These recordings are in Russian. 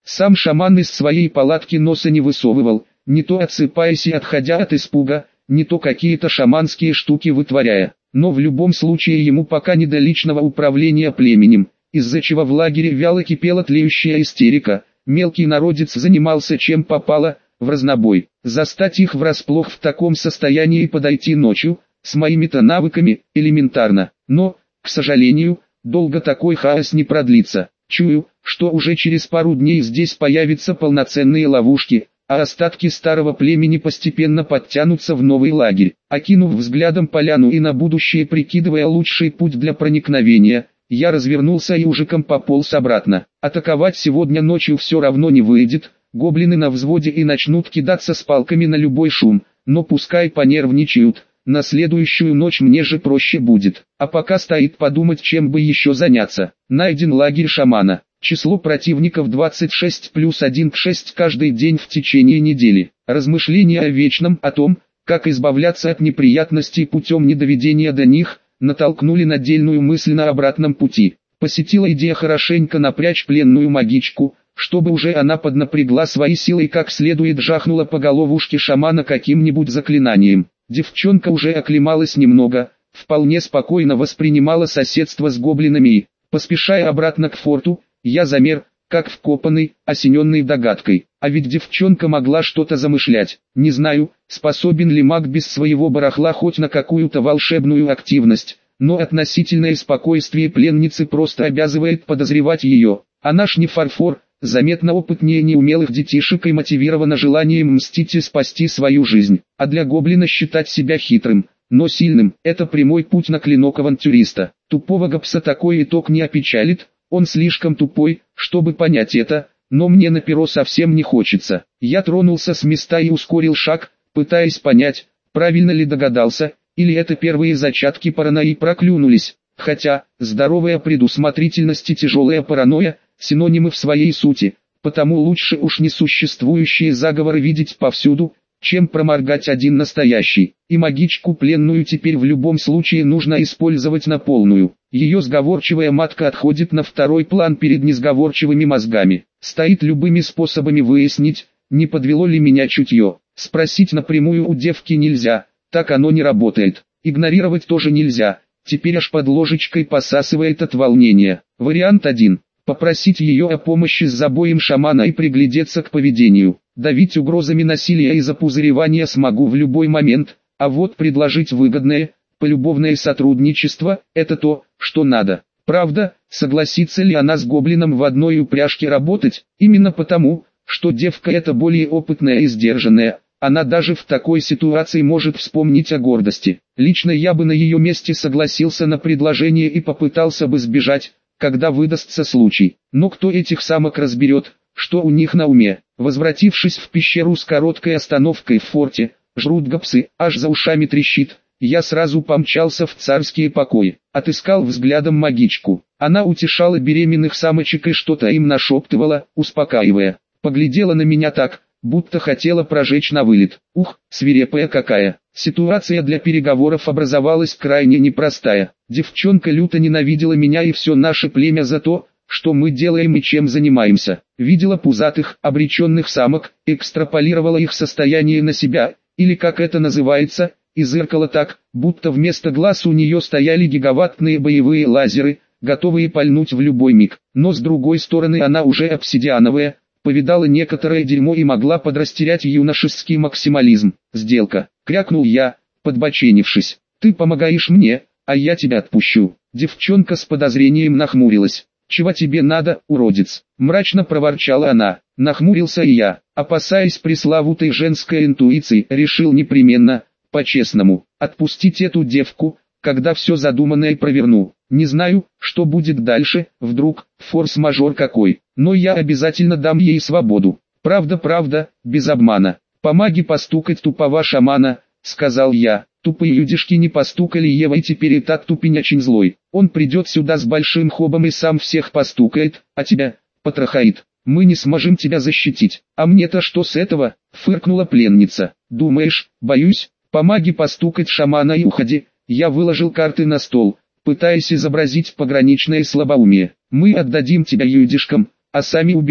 Сам шаман из своей палатки носа не высовывал, не то отсыпаясь и отходя от испуга, не то какие-то шаманские штуки вытворяя. Но в любом случае ему пока не до личного управления племенем, из-за чего в лагере вяло кипела тлеющая истерика. Мелкий народец занимался чем попало, в разнобой. Застать их врасплох в таком состоянии и подойти ночью, с моими-то навыками, элементарно. Но, к сожалению, долго такой хаос не продлится. Чую, что уже через пару дней здесь появятся полноценные ловушки, а остатки старого племени постепенно подтянутся в новый лагерь. Окинув взглядом поляну и на будущее прикидывая лучший путь для проникновения, я развернулся и ужиком пополз обратно. Атаковать сегодня ночью все равно не выйдет, гоблины на взводе и начнут кидаться с палками на любой шум, но пускай понервничают, на следующую ночь мне же проще будет. А пока стоит подумать, чем бы еще заняться. Найден лагерь шамана. Число противников 26 плюс 1 к 6 каждый день в течение недели. Размышления о вечном, о том, как избавляться от неприятностей путем недоведения до них, натолкнули на дельную мысль на обратном пути. Посетила идея хорошенько напрячь пленную магичку, чтобы уже она поднапрягла свои силы и как следует жахнула по головушке шамана каким-нибудь заклинанием. Девчонка уже оклемалась немного, вполне спокойно воспринимала соседство с гоблинами и, поспешая обратно к форту, я замер, как вкопанный, осененный догадкой. А ведь девчонка могла что-то замышлять. Не знаю, способен ли маг без своего барахла хоть на какую-то волшебную активность, но относительное спокойствие пленницы просто обязывает подозревать ее. Она ж не фарфор, заметно опытнее неумелых детишек и мотивирована желанием мстить и спасти свою жизнь. А для гоблина считать себя хитрым, но сильным – это прямой путь на клинок авантюриста. Тупого гопса такой итог не опечалит, он слишком тупой, чтобы понять это, но мне на перо совсем не хочется. Я тронулся с места и ускорил шаг, пытаясь понять, правильно ли догадался, или это первые зачатки паранойи проклюнулись. Хотя, здоровая предусмотрительность и тяжелая паранойя – синонимы в своей сути, потому лучше уж несуществующие заговоры видеть повсюду, чем проморгать один настоящий. И магичку пленную теперь в любом случае нужно использовать на полную. Ее сговорчивая матка отходит на второй план перед несговорчивыми мозгами. Стоит любыми способами выяснить, не подвело ли меня чутье. Спросить напрямую у девки нельзя, так оно не работает. Игнорировать тоже нельзя, теперь аж под ложечкой посасывает от волнения. Вариант 1. Попросить ее о помощи с забоем шамана и приглядеться к поведению. Давить угрозами насилия и запузыревания смогу в любой момент, а вот предложить выгодное, полюбовное сотрудничество – это то, что надо. Правда, согласится ли она с гоблином в одной упряжке работать? Именно потому, что девка эта более опытная и сдержанная, она даже в такой ситуации может вспомнить о гордости. Лично я бы на ее месте согласился на предложение и попытался бы сбежать, когда выдастся случай. Но кто этих самок разберет, что у них на уме? Возвратившись в пещеру с короткой остановкой в форте, жрут гопсы, аж за ушами трещит, я сразу помчался в царские покои. Отыскал взглядом магичку. Она утешала беременных самочек и что-то им нашептывала, успокаивая. Поглядела на меня так, будто хотела прожечь на вылет. Ух, свирепая какая. Ситуация для переговоров образовалась крайне непростая. Девчонка люто ненавидела меня и все наше племя за то, что мы делаем и чем занимаемся. Видела пузатых, обреченных самок, экстраполировала их состояние на себя, или как это называется, и зыркала так, будто вместо глаз у нее стояли гигаваттные боевые лазеры, готовые пальнуть в любой миг. Но с другой стороны она уже обсидиановая, повидала некоторое дерьмо и могла подрастерять юношеский максимализм. «Сделка», — крякнул я, подбоченившись. «Ты помогаешь мне, а я тебя отпущу». Девчонка с подозрением нахмурилась. «Чего тебе надо, уродец?» — мрачно проворчала она. Нахмурился и я, опасаясь пресловутой женской интуиции, решил непременно, по-честному, отпустить эту девку, когда все задуманное проверну. Не знаю, что будет дальше, вдруг, форс-мажор какой, но я обязательно дам ей свободу. Правда, без обмана. «Помоги постукать тупого шамана», — сказал я. Тупые людишки не постукали Ева и теперь и так тупень очень злой. Он придет сюда с большим хобом и сам всех постукает, а тебя, потрахает. Мы не сможем тебя защитить. А мне-то что с этого? Фыркнула пленница. Думаешь, боюсь? Помоги постукать шамана и уходи. Я выложил карты на стол, пытаясь изобразить пограничное слабоумие. Мы отдадим тебя юдишкам, а сами убежим.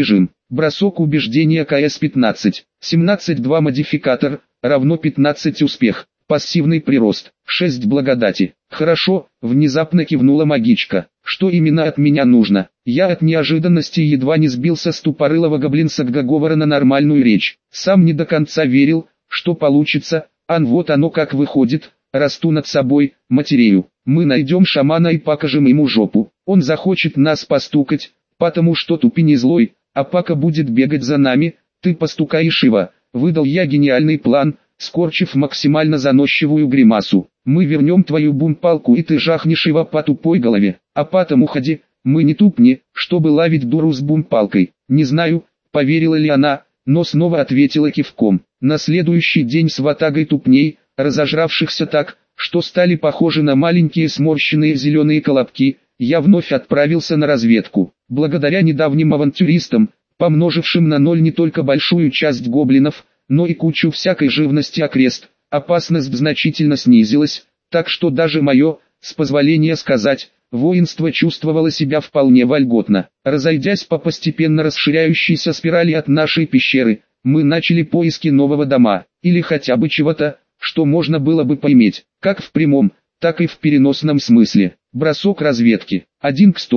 Бросок убеждения КС-15. 17-2 модификатор, равно 15 успех. Пассивный прирост. 6 благодати. Хорошо, внезапно кивнула магичка. Что именно от меня нужно? Я от неожиданности едва не сбился с тупорылого гоблинского говора на нормальную речь. Сам не до конца верил, что получится, вот оно как выходит. Расту над собой, матерею. Мы найдем шамана и покажем ему жопу. Он захочет нас постукать, потому что тупи не злой, а Пака будет бегать за нами. Ты постукаешь его. Выдал я гениальный план, скорчив максимально заносчивую гримасу. Мы вернем твою бум-палку и ты жахнешь его по тупой голове. А потом уходи, мы не тупни, чтобы ловить дуру с бум-палкой. Не знаю, поверила ли она, но снова ответила кивком. На следующий день с ватагой тупней, разожравшихся так, что стали похожи на маленькие сморщенные зеленые колобки, я вновь отправился на разведку. Благодаря недавним авантюристам, помножившим на ноль не только большую часть гоблинов, но и кучу всякой живности окрест, опасность значительно снизилась, так что даже мое, с позволения сказать, воинство чувствовало себя вполне вольготно. Разойдясь по постепенно расширяющейся спирали от нашей пещеры, мы начали поиски нового дома, или хотя бы чего-то, что можно было бы поиметь, как в прямом, так и в переносном смысле. Бросок разведки. 1 к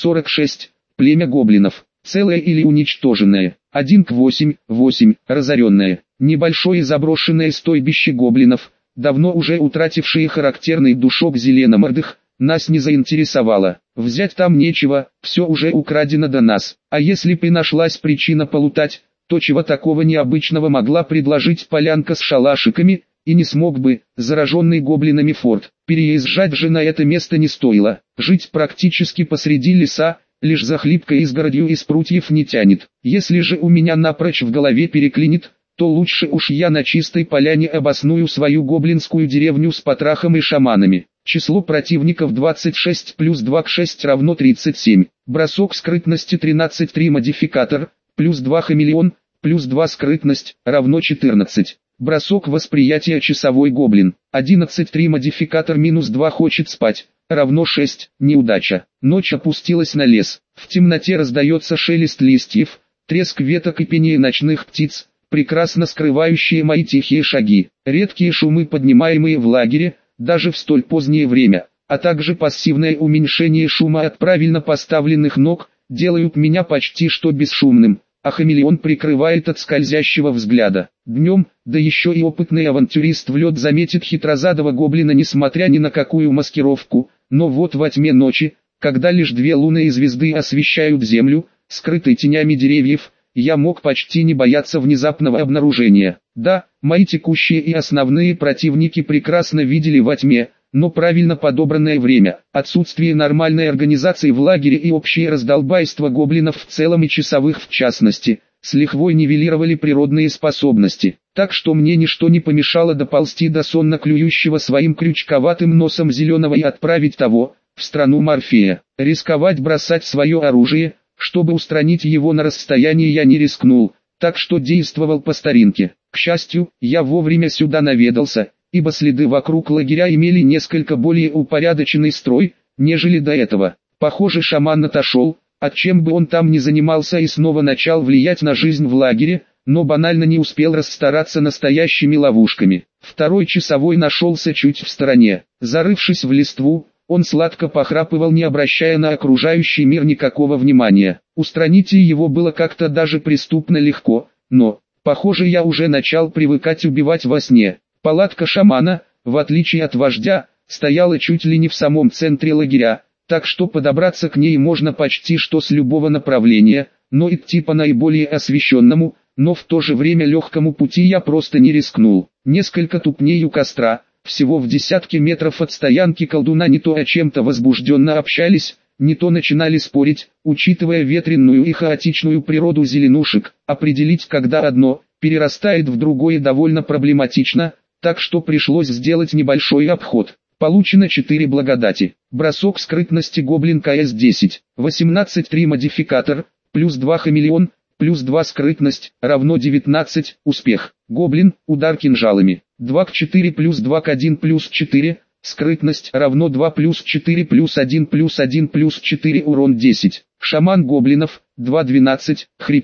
146, племя гоблинов, целое или уничтоженное. 1 к 8, разоренное. Небольшое заброшенное стойбище гоблинов, давно уже утратившие характерный душок зеленомордых, нас не заинтересовало. Взять там нечего, все уже украдено до нас. А если бы нашлась причина полутать, то чего такого необычного могла предложить полянка с шалашиками, и не смог бы, зараженный гоблинами форт. Переезжать же на это место не стоило. Жить практически посреди леса, лишь за хлипкой изгородью из прутьев не тянет. Если же у меня напрочь в голове переклинит, то лучше уж я на чистой поляне обосную свою гоблинскую деревню с потрахом и шаманами. Число противников 26 плюс 2 к 6 равно 37. Бросок скрытности 13-3 модификатор, плюс 2 хамелеон, плюс 2 скрытность, равно 14. Бросок восприятия часовой гоблин. 11-3 модификатор минус 2 хочет спать, равно 6, неудача. Ночь опустилась на лес. В темноте раздается шелест листьев, треск веток и пение ночных птиц, прекрасно скрывающие мои тихие шаги. Редкие шумы, поднимаемые в лагере, даже в столь позднее время, а также пассивное уменьшение шума от правильно поставленных ног, делают меня почти что бесшумным. А хамелеон прикрывает от скользящего взгляда. Днем, да еще и опытный авантюрист в лед заметит хитрозадого гоблина несмотря ни на какую маскировку, но вот во тьме ночи, когда лишь две луны и звезды освещают землю, скрытой тенями деревьев, я мог почти не бояться внезапного обнаружения. Да, мои текущие и основные противники прекрасно видели во тьме, но правильно подобранное время, отсутствие нормальной организации в лагере и общее раздолбайство гоблинов в целом и часовых в частности, с лихвой нивелировали природные способности. Так что мне ничто не помешало доползти до сонно клюющего своим крючковатым носом зеленого и отправить того, в страну Морфея. Рисковать бросать свое оружие, чтобы устранить его на расстоянии я не рискнул, так что действовал по старинке. К счастью, я вовремя сюда наведался, ибо следы вокруг лагеря имели несколько более упорядоченный строй, нежели до этого. Похоже, шаман отошел, от чем бы он там ни занимался и снова начал влиять на жизнь в лагере, но банально не успел расстараться настоящими ловушками. Второй часовой нашелся чуть в стороне. Зарывшись в листву, он сладко похрапывал, не обращая на окружающий мир никакого внимания. Устранить его было как-то даже преступно легко, но, похоже, я уже начал привыкать убивать во сне. Палатка шамана, в отличие от вождя, стояла чуть ли не в самом центре лагеря, так что подобраться к ней можно почти что с любого направления, но идти по наиболее освещенному, но в то же время легкому пути я просто не рискнул. Несколько тупней у костра, всего в десятке метров от стоянки колдуна, не то о чем-то возбужденно общались, не то начинали спорить. Учитывая ветренную и хаотичную природу зеленушек, определить, когда одно перерастает в другое, довольно проблематично, так что пришлось сделать небольшой обход. Получено 4 благодати. Бросок скрытности гоблин КС-10. 18-3 модификатор, плюс 2 хамелеон, плюс 2 скрытность, равно 19, успех. Гоблин, удар кинжалами. 2 к 4 плюс 2 к 1 плюс 4, скрытность, равно 2 плюс 4 плюс 1 плюс 1 плюс 4, урон 10. Шаман гоблинов, 2-12, хрипит.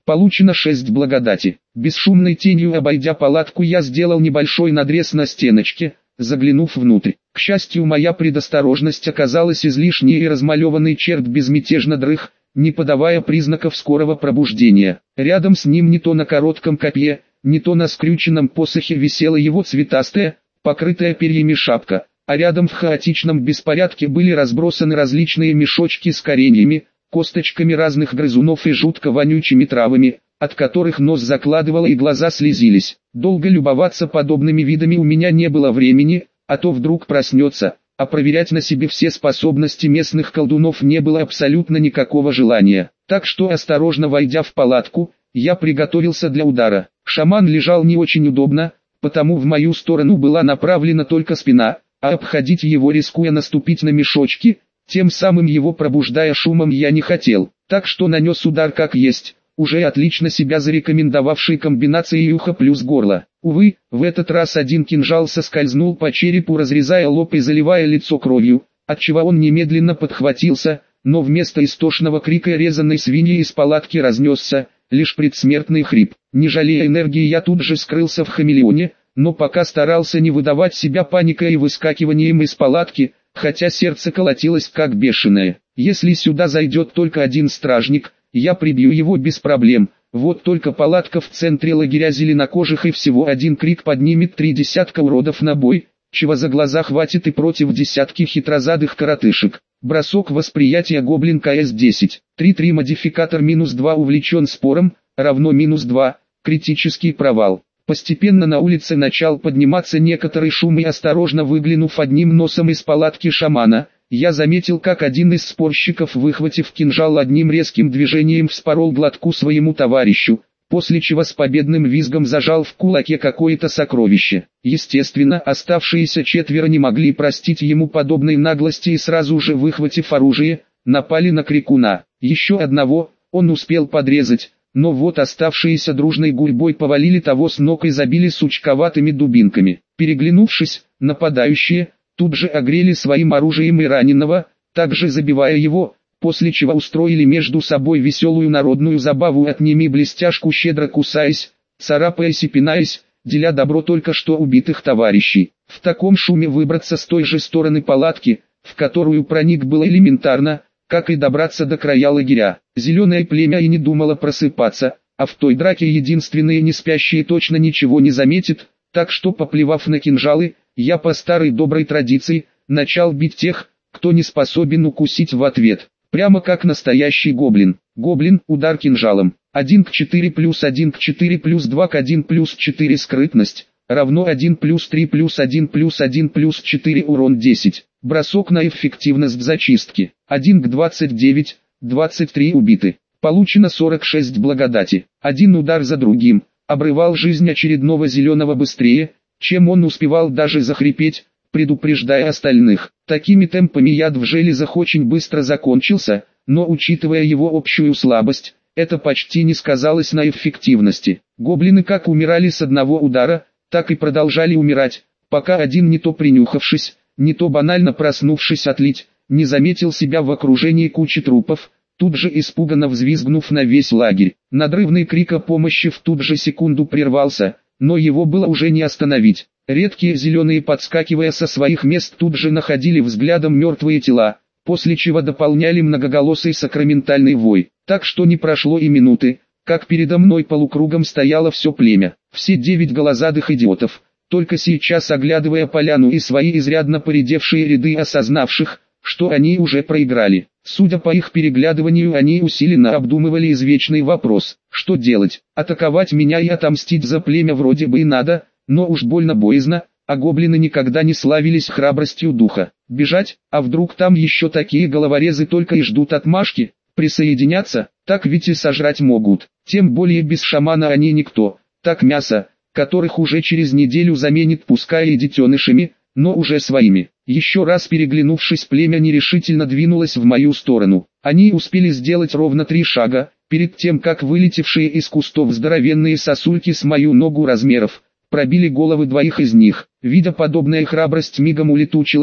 Получено 6 благодати. Бесшумной тенью обойдя палатку, я сделал небольшой надрез на стеночке, заглянув внутрь. К счастью, моя предосторожность оказалась излишней, и размалеванный черт безмятежно дрых, не подавая признаков скорого пробуждения. Рядом с ним не то на коротком копье, не то на скрюченном посохе висела его цветастая, покрытая перьями шапка, а рядом в хаотичном беспорядке были разбросаны различные мешочки с кореньями, косточками разных грызунов и жутко вонючими травами, от которых нос закладывало и глаза слезились. Долго любоваться подобными видами у меня не было времени, а то вдруг проснется, а проверять на себе все способности местных колдунов не было абсолютно никакого желания. Так что, осторожно войдя в палатку, я приготовился для удара. Шаман лежал не очень удобно, потому в мою сторону была направлена только спина, а обходить его, рискуя наступить на мешочки, тем самым его пробуждая шумом, я не хотел. Так что нанес удар как есть, уже отлично себя зарекомендовавший комбинацией ухо плюс горло. Увы, в этот раз один кинжал соскользнул по черепу, разрезая лоб и заливая лицо кровью, отчего он немедленно подхватился, но вместо истошного крика резаной свиньи из палатки разнесся лишь предсмертный хрип. Не жалея энергии, я тут же скрылся в хамелеоне, но пока старался не выдавать себя паникой и выскакиванием из палатки, хотя сердце колотилось как бешеное. Если сюда зайдет только один стражник, я прибью его без проблем. Вот только палатка в центре лагеря зеленокожих, и всего один крик поднимет 3 десятка уродов на бой, чего за глаза хватит и против десятки хитрозадых коротышек. Бросок восприятия гоблин КС-10. 3-3 модификатор -2 увлечен спором, равно -2, критический провал. Постепенно на улице начал подниматься некоторый шум, и осторожно выглянув одним носом из палатки шамана, я заметил, как один из спорщиков, выхватив кинжал, одним резким движением вспорол глотку своему товарищу, после чего с победным визгом зажал в кулаке какое-то сокровище. Естественно, оставшиеся 4 не могли простить ему подобной наглости и сразу же, выхватив оружие, напали на крикуна. Еще одного он успел подрезать, но вот оставшиеся дружной гурьбой повалили того с ног и забили сучковатыми дубинками. Переглянувшись, нападающие тут же огрели своим оружием и раненого, также забивая его, после чего устроили между собой веселую народную забаву: «Отними блестяшку», щедро кусаясь, царапаясь и пинаясь, деля добро только что убитых товарищей. В таком шуме выбраться с той же стороны палатки, в которую проник, было элементарно, как и добраться до края лагеря. Зеленое племя и не думало просыпаться, а в той драке единственные не спящие точно ничего не заметит, так что, поплевав на кинжалы, я по старой доброй традиции начал бить тех, кто не способен укусить в ответ. Прямо как настоящий гоблин. Гоблин, удар кинжалом. 1 к 4 плюс 1 к 4 плюс 2 к 1 плюс 4 скрытность, равно 1 плюс 3 плюс 1 плюс 1 плюс 4 урон 10. Бросок на эффективность зачистки. 1 к 29, 23 убиты. Получено 46 благодати. Один удар за другим обрывал жизнь очередного зеленого быстрее, чем он успевал даже захрипеть, предупреждая остальных. Такими темпами яд в железах очень быстро закончился, но учитывая его общую слабость, это почти не сказалось на эффективности. Гоблины как умирали с одного удара, так и продолжали умирать, пока один, не то принюхавшись, не то банально проснувшись отлить, не заметил себя в окружении кучи трупов, тут же испуганно взвизгнув на весь лагерь. Надрывный крик о помощи в ту же секунду прервался, но его было уже не остановить. Редкие зеленые, подскакивая со своих мест, тут же находили взглядом мертвые тела, после чего дополняли многоголосый сакраментальный вой. Так что не прошло и минуты, как передо мной полукругом стояло все племя. Все 9 голозадых идиотов, только сейчас оглядывая поляну и свои изрядно поредевшие ряды осознавших, что они уже проиграли. Судя по их переглядыванию, они усиленно обдумывали извечный вопрос: что делать? Атаковать меня и отомстить за племя вроде бы и надо, но уж больно боязно, а гоблины никогда не славились храбростью духа. Бежать, а вдруг там еще такие головорезы только и ждут отмашки? Присоединяться, так ведь и сожрать могут. Тем более без шамана они никто, так мясо, которых уже через неделю заменит пускай и детенышами, но уже своими. Еще раз переглянувшись, племя нерешительно двинулось в мою сторону. Они успели сделать ровно 3 шага, перед тем как вылетевшие из кустов здоровенные сосульки с мою ногу размеров пробили головы 2 из них. Видя подобная храбрость, мигом улетучилась,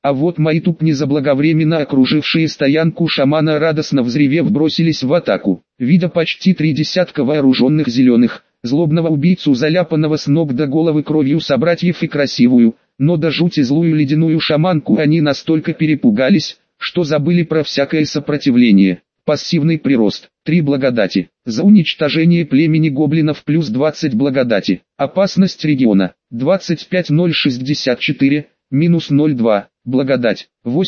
А вот мои тупни, заблаговременно окружившие стоянку шамана, радостно взревев бросились в атаку. Видя почти 3 десятка вооруженных зеленых, злобного убийцу, заляпанного с ног до головы кровью собратьев, и красивую, но до жути злую ледяную шаманку, они настолько перепугались, что забыли про всякое сопротивление. Пассивный прирост. 3 благодати. За уничтожение племени гоблинов плюс 20 благодати. Опасность региона. 25064, минус 0,2. Благодать.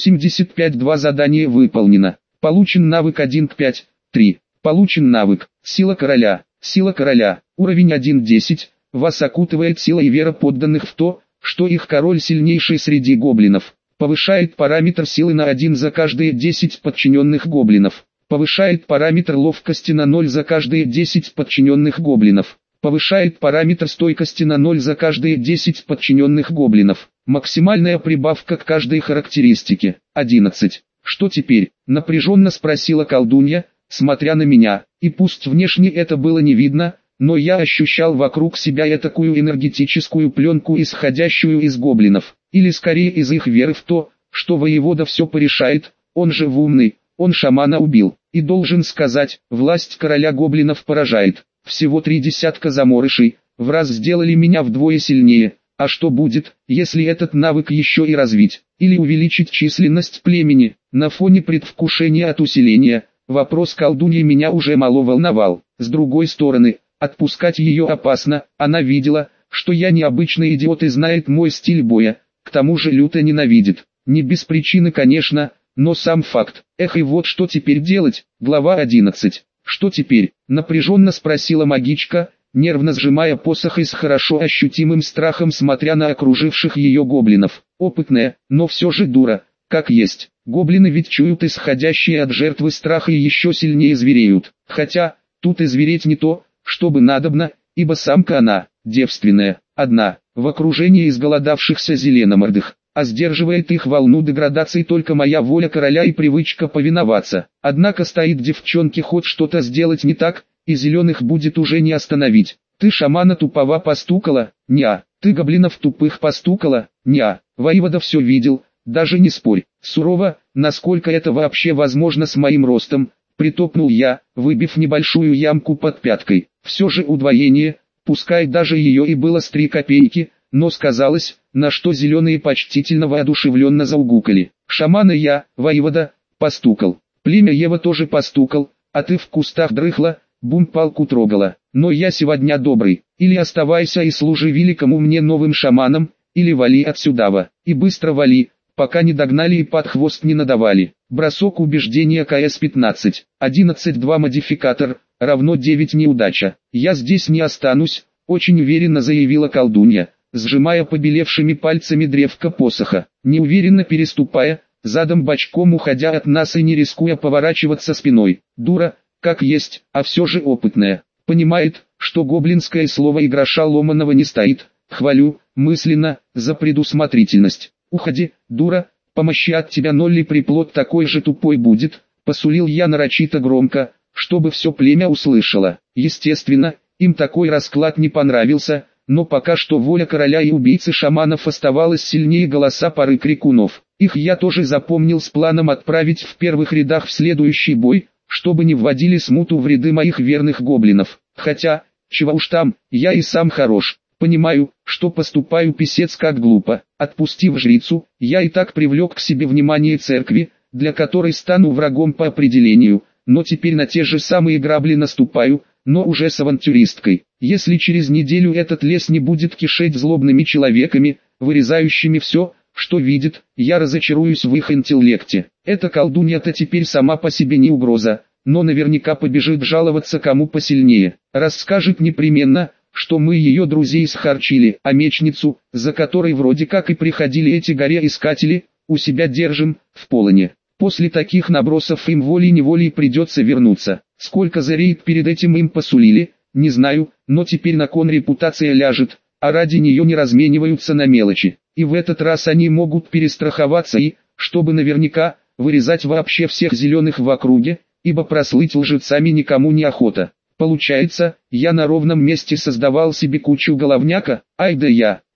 85. Задание выполнено. Получен навык 1 к 5. 3. Получен навык. Сила короля. Сила короля. Уровень 1.10. Вас окутывает сила и вера подданных в то, что их король сильнейший среди гоблинов. Повышает параметр силы на 1 за каждые 10 подчиненных гоблинов. Повышает параметр ловкости на 0 за каждые 10 подчиненных гоблинов. Повышает параметр стойкости на 0 за каждые 10 подчиненных гоблинов. Максимальная прибавка к каждой характеристике. 11. Что теперь? Напряженно спросила колдунья, смотря на меня. И пусть внешне это было не видно, но я ощущал вокруг себя этакую энергетическую пленку, исходящую из гоблинов. Или скорее из их веры в то, что воевода все порешает, он же умный, он шамана убил. И должен сказать, власть короля гоблинов поражает. Всего 3 десятка заморышей, в раз сделали меня вдвое сильнее. А что будет, если этот навык еще и развить, или увеличить численность племени? На фоне предвкушения от усиления, вопрос колдуньи меня уже мало волновал. С другой стороны, отпускать ее опасно, она видела, что я не обычный идиот и знает мой стиль боя, к тому же люто ненавидит. Не без причины, конечно, но сам факт. Эх, и вот что теперь делать? Глава 11. Что теперь? Напряженно спросила магичка, нервно сжимая посох и с хорошо ощутимым страхом смотря на окруживших ее гоблинов. Опытная, но все же дура, как есть. Гоблины ведь чуют исходящие от жертвы страха и еще сильнее звереют. Хотя, тут и звереть не то, чтобы надобно, ибо самка она, девственная, одна, в окружении изголодавшихся зеленомордых. А сдерживает их волну деградации только моя воля короля и привычка повиноваться. Однако стоит девчонке хоть что-то сделать не так, и зеленых будет уже не остановить. Ты шамана тупого постукала? Неа. Ты гоблинов тупых постукала? Неа. Воевода все видел, даже не спорь. Сурово, насколько это вообще возможно с моим ростом, притопнул я, выбив небольшую ямку под пяткой. Все же удвоение, пускай даже ее и было с 3 копейки, но сказалось, на что зеленые почтительно воодушевленно заугукали. Шамана я, воевода, постукал. Племя Ева тоже постукал, а ты в кустах дрыхла, бум палку трогала. Но я сегодня добрый, или оставайся и служи великому мне новым шаманам, или вали отсюда, и быстро вали, пока не догнали и под хвост не надавали. Бросок убеждения КС-15, 11-2 модификатор, равно 9 неудача. Я здесь не останусь, очень уверенно заявила колдунья, сжимая побелевшими пальцами древко посоха, неуверенно переступая, задом бочком уходя от нас и не рискуя поворачиваться спиной. Дура, как есть, а все же опытная. Понимает, что гоблинское слово и гроша ломаного не стоит. Хвалю, мысленно, за предусмотрительность. Уходи, дура, помощи от тебя ноль и приплод такой же тупой будет, посулил я нарочито громко, чтобы все племя услышало. Естественно, им такой расклад не понравился, но пока что воля короля и убийцы шаманов оставалась сильнее голоса пары крикунов. Их я тоже запомнил с планом отправить в первых рядах в следующий бой, чтобы не вводили смуту в ряды моих верных гоблинов. Хотя, чего уж там, я и сам хорош. Понимаю, что поступаю писец как глупо. Отпустив жрицу, я и так привлек к себе внимание церкви, для которой стану врагом по определению, но теперь на те же самые грабли наступаю, но уже с авантюристкой. Если через неделю этот лес не будет кишеть злобными человеками, вырезающими все, что видит, я разочаруюсь в их интеллекте. Эта колдунья-то теперь сама по себе не угроза, но наверняка побежит жаловаться кому посильнее. Расскажет непременно, что мы ее друзей схарчили, а мечницу, за которой вроде как и приходили эти горе-искатели, у себя держим, в полоне. После таких набросов им волей-неволей придется вернуться. Сколько за рейд перед этим им посулили, не знаю, но теперь на кон репутация ляжет, а ради нее не размениваются на мелочи. И в этот раз они могут перестраховаться и, чтобы наверняка, вырезать вообще всех зеленых в округе, ибо прослыть лжецами никому не охота. Получается, я на ровном месте создавал себе кучу головняка, ай да я,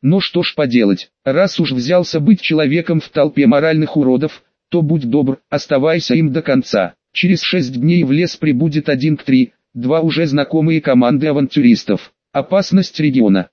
Но что ж поделать, раз уж взялся быть человеком в толпе моральных уродов, то будь добр, оставайся им до конца. Через 6 дней в лес прибудет 1 к 3, 2 уже знакомые команды авантюристов. Опасность региона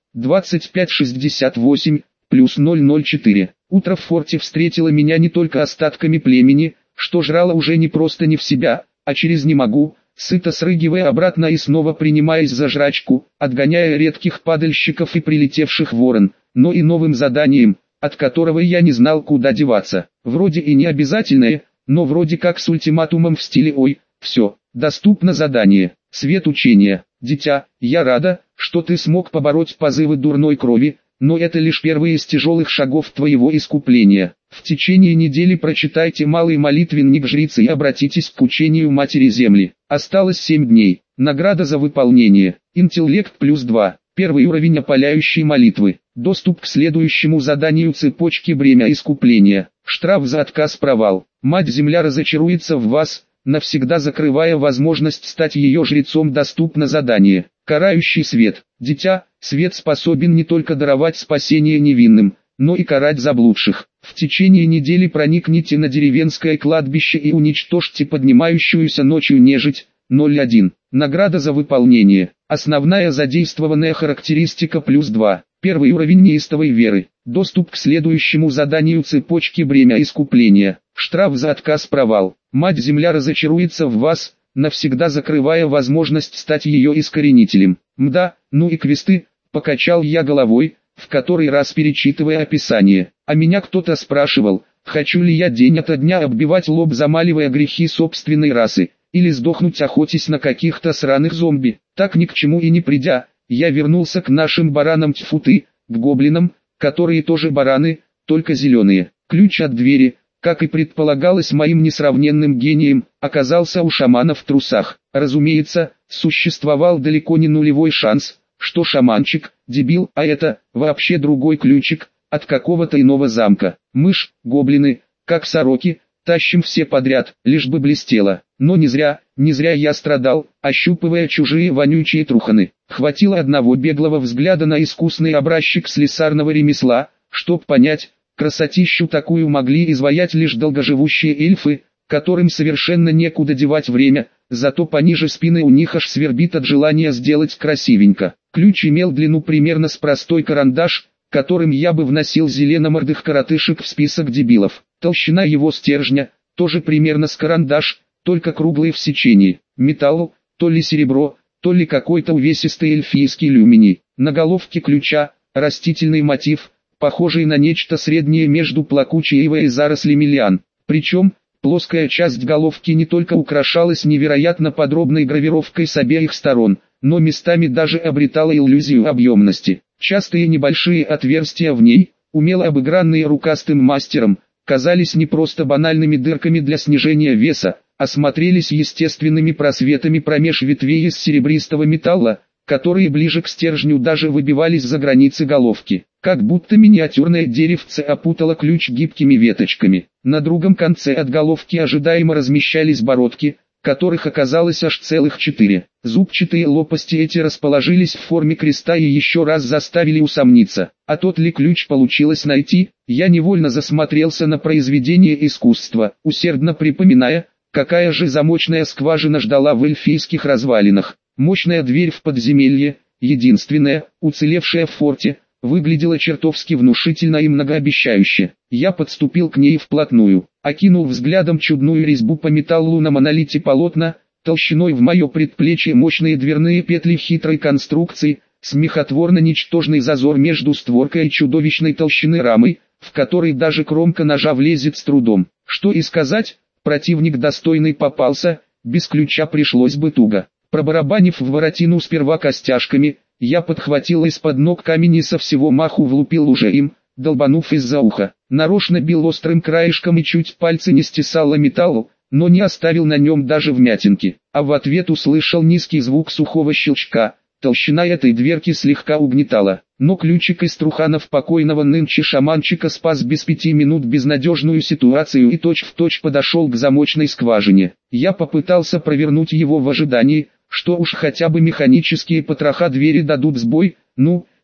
2568 плюс 004. Утро в форте встретило меня не только остатками племени, что жрало уже не просто не в себя, а через «не могу», сыто срыгивая обратно и снова принимаясь за жрачку, отгоняя редких падальщиков и прилетевших ворон, но и новым заданием, от которого я не знал, куда деваться. Вроде и не обязательное, но вроде как с ультиматумом в стиле «Ой, все, доступно задание, свет учения, дитя, я рада, что ты смог побороть позывы дурной крови, но это лишь первый из тяжелых шагов твоего искупления. В течение недели прочитайте малый молитвенник жрицы и обратитесь к учению Матери Земли. Осталось 7 дней. Награда за выполнение. Интеллект плюс 2. Первый уровень опаляющей молитвы. Доступ к следующему заданию цепочки бремя искупления. Штраф за отказ провал. Мать Земля разочаруется в вас, навсегда закрывая возможность стать ее жрецом. Доступно задание. Карающий свет. Дитя, свет способен не только даровать спасение невинным, но и карать заблудших. В течение недели проникните на деревенское кладбище и уничтожьте поднимающуюся ночью нежить. 01. Награда за выполнение. Основная задействованная характеристика плюс 2. Первый уровень неистовой веры. Доступ к следующему заданию цепочки бремя искупления. Штраф за отказ провал. Мать Земля разочаруется в вас, навсегда закрывая возможность стать ее искоренителем. Мда, ну и квесты, покачал я головой, в который раз перечитывая описание. А меня кто-то спрашивал, хочу ли я день ото дня оббивать лоб, замаливая грехи собственной расы, или сдохнуть, охотясь на каких-то сраных зомби. Так ни к чему и не придя, я вернулся к нашим баранам, тьфу ты, к гоблинам, которые тоже бараны, только зеленые. Ключ от двери, как и предполагалось моим несравненным гением, оказался у шамана в трусах. Разумеется, существовал далеко не нулевой шанс, что шаманчик, дебил, а это, вообще другой ключик, от какого-то иного замка. Мышь, гоблины, как сороки, тащим все подряд, лишь бы блестело. Но не зря я страдал, ощупывая чужие вонючие труханы. Хватило одного беглого взгляда на искусный образчик слесарного ремесла, чтоб понять, красотищу такую могли изваять лишь долгоживущие эльфы, которым совершенно некуда девать время, зато пониже спины у них аж свербит от желания сделать красивенько. Ключ имел длину примерно с простой карандаш, которым я бы вносил зеленомордых коротышек в список дебилов. Толщина его стержня, тоже примерно с карандаш, только круглый в сечении. Металл, то ли серебро, то ли какой-то увесистый эльфийский люминий. На головке ключа, растительный мотив, похожий на нечто среднее между плакучей ивой и зарослями лиан. Причем, плоская часть головки не только украшалась невероятно подробной гравировкой с обеих сторон, но местами даже обретала иллюзию объемности. Частые небольшие отверстия в ней, умело обыгранные рукастым мастером, казались не просто банальными дырками для снижения веса, а смотрелись естественными просветами промеж ветвей из серебристого металла, которые ближе к стержню даже выбивались за границы головки. Как будто миниатюрное деревце опутало ключ гибкими веточками. На другом конце от головки ожидаемо размещались бородки, которых оказалось аж целых 4. Зубчатые лопасти эти расположились в форме креста и еще раз заставили усомниться, а тот ли ключ получилось найти. Я невольно засмотрелся на произведение искусства, усердно припоминая, какая же замочная скважина ждала в эльфийских развалинах. Мощная дверь в подземелье, единственная, уцелевшая в форте, выглядела чертовски внушительно и многообещающе. Я подступил к ней вплотную, окинул взглядом чудную резьбу по металлу на монолите полотна, толщиной в мое предплечье мощные дверные петли хитрой конструкции, смехотворно-ничтожный зазор между створкой и чудовищной толщины рамой, в которой даже кромка ножа влезет с трудом. Что и сказать, противник достойный попался, без ключа пришлось бы туго. Пробарабанив в воротину сперва костяшками, я подхватил из-под ног камень и со всего маху влупил уже им, долбанув из-за уха. Нарочно бил острым краешком и чуть пальцы не стесало металлу, но не оставил на нем даже вмятинки. А в ответ услышал низкий звук сухого щелчка. Толщина этой дверки слегка угнетала, но ключик из труханов покойного нынче шаманчика спас без 5 минут безнадежную ситуацию и точь-в-точь подошел к замочной скважине. Я попытался провернуть его в ожидании, что уж хотя бы механические потроха двери дадут сбой,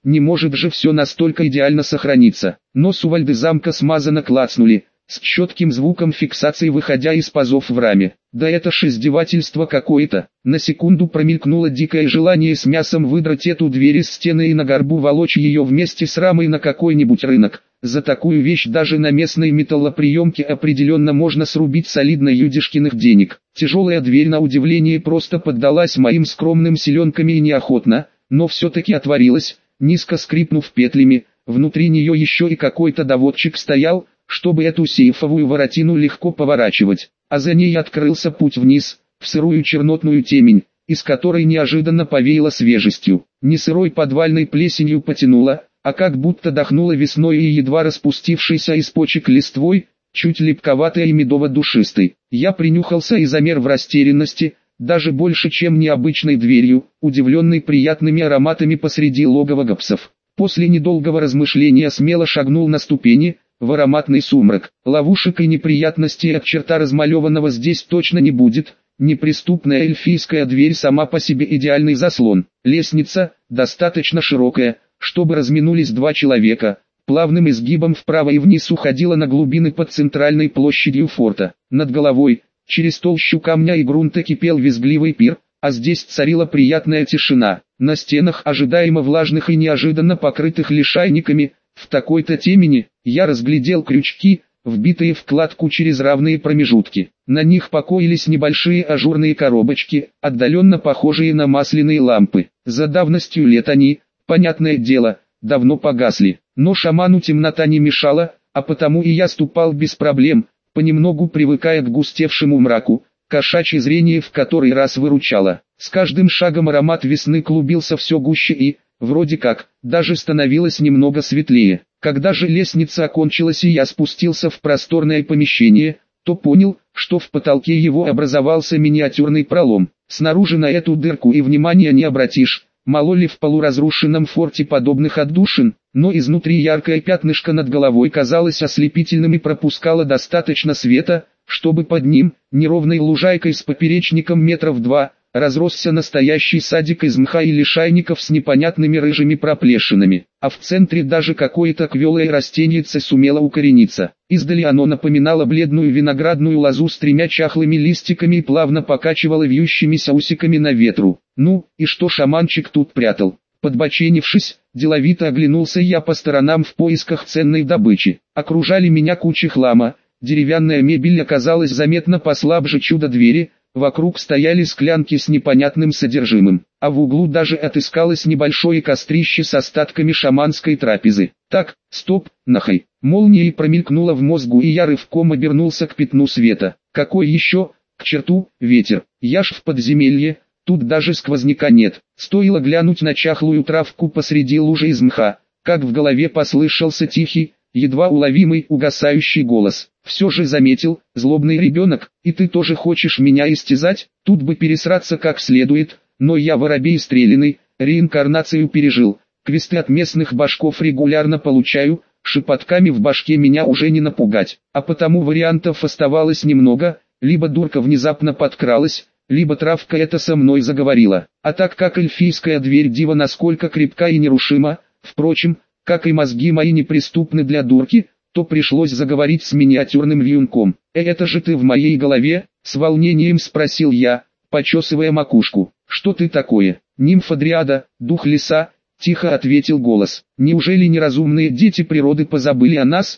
не может же все настолько идеально сохраниться. Нос у вальдезамка смазанно клацнули, с четким звуком фиксации выходя из пазов в раме. Да это ж издевательство какое-то. На секунду промелькнуло дикое желание с мясом выдрать эту дверь из стены и на горбу волочь ее вместе с рамой на какой-нибудь рынок. За такую вещь даже на местной металлоприемке определенно можно срубить солидно юдишкиных денег. Тяжелая дверь на удивление просто поддалась моим скромным силенками и неохотно, но все-таки отворилась, низко скрипнув петлями. Внутри нее еще и какой-то доводчик стоял, чтобы эту сейфовую воротину легко поворачивать, а за ней открылся путь вниз, в сырую чернотную темень, из которой неожиданно повеяло свежестью. Не сырой подвальной плесенью потянуло, а как будто дохнуло весной и едва распустившейся из почек листвой, чуть липковатой и медово-душистой. Я принюхался и замер в растерянности, даже больше чем необычной дверью, удивленный приятными ароматами посреди логова гопсов. После недолгого размышления смело шагнул на ступени, в ароматный сумрак. Ловушек и неприятностей от черта размалеванного здесь точно не будет. Неприступная эльфийская дверь сама по себе идеальный заслон. Лестница, достаточно широкая, чтобы разминулись два человека, плавным изгибом вправо и вниз уходила на глубины под центральной площадью форта. Над головой, через толщу камня и грунта кипел визгливый пир, а здесь царила приятная тишина. На стенах, ожидаемо влажных и неожиданно покрытых лишайниками, в такой-то темени, я разглядел крючки, вбитые в кладку через равные промежутки. На них покоились небольшие ажурные коробочки, отдаленно похожие на масляные лампы. За давностью лет они, понятное дело, давно погасли. Но шаману темнота не мешала, а потому и я ступал без проблем, понемногу привыкая к густевшему мраку, кошачье зрение в который раз выручало. С каждым шагом аромат весны клубился все гуще и, вроде как, даже становилось немного светлее. Когда же лестница окончилась и я спустился в просторное помещение, то понял, что в потолке его образовался миниатюрный пролом. Снаружи на эту дырку и внимания не обратишь, мало ли в полуразрушенном форте подобных отдушин, но изнутри яркое пятнышко над головой казалось ослепительным и пропускало достаточно света, чтобы под ним, неровной лужайкой с поперечником метров 2, разросся настоящий садик из мха и лишайников с непонятными рыжими проплешинами, а в центре даже какое-то квелое растеньице сумело укорениться. Издали оно напоминало бледную виноградную лозу с тремя чахлыми листиками и плавно покачивало вьющимися усиками на ветру. Ну, и что шаманчик тут прятал? Подбоченившись, деловито оглянулся я по сторонам в поисках ценной добычи. Окружали меня кучи хлама, деревянная мебель оказалась заметно послабже чудо-двери, вокруг стояли склянки с непонятным содержимым, а в углу даже отыскалось небольшое кострище с остатками шаманской трапезы. Так, стоп, нахай. Молнией промелькнула в мозгу и я рывком обернулся к пятну света. Какой еще, к черту, ветер? Я ж в подземелье, тут даже сквозняка нет. Стоило глянуть на чахлую травку посреди лужи из мха, как в голове послышался тихий, едва уловимый угасающий голос. Все же заметил, злобный ребенок, и ты тоже хочешь меня истязать? Тут бы пересраться как следует, но я воробей стреляный, реинкарнацию пережил, квесты от местных башков регулярно получаю, шепотками в башке меня уже не напугать, а потому вариантов оставалось немного, либо дурка внезапно подкралась, либо травка это со мной заговорила, а так как эльфийская дверь дива насколько крепка и нерушима, впрочем, как и мозги мои неприступны для дурки, то пришлось заговорить с миниатюрным вьюнком. «Это же ты в моей голове?» — с волнением спросил я, почесывая макушку. «Что ты такое? Нимфа-дриада, дух леса?» — тихо ответил голос. «Неужели неразумные дети природы позабыли о нас?»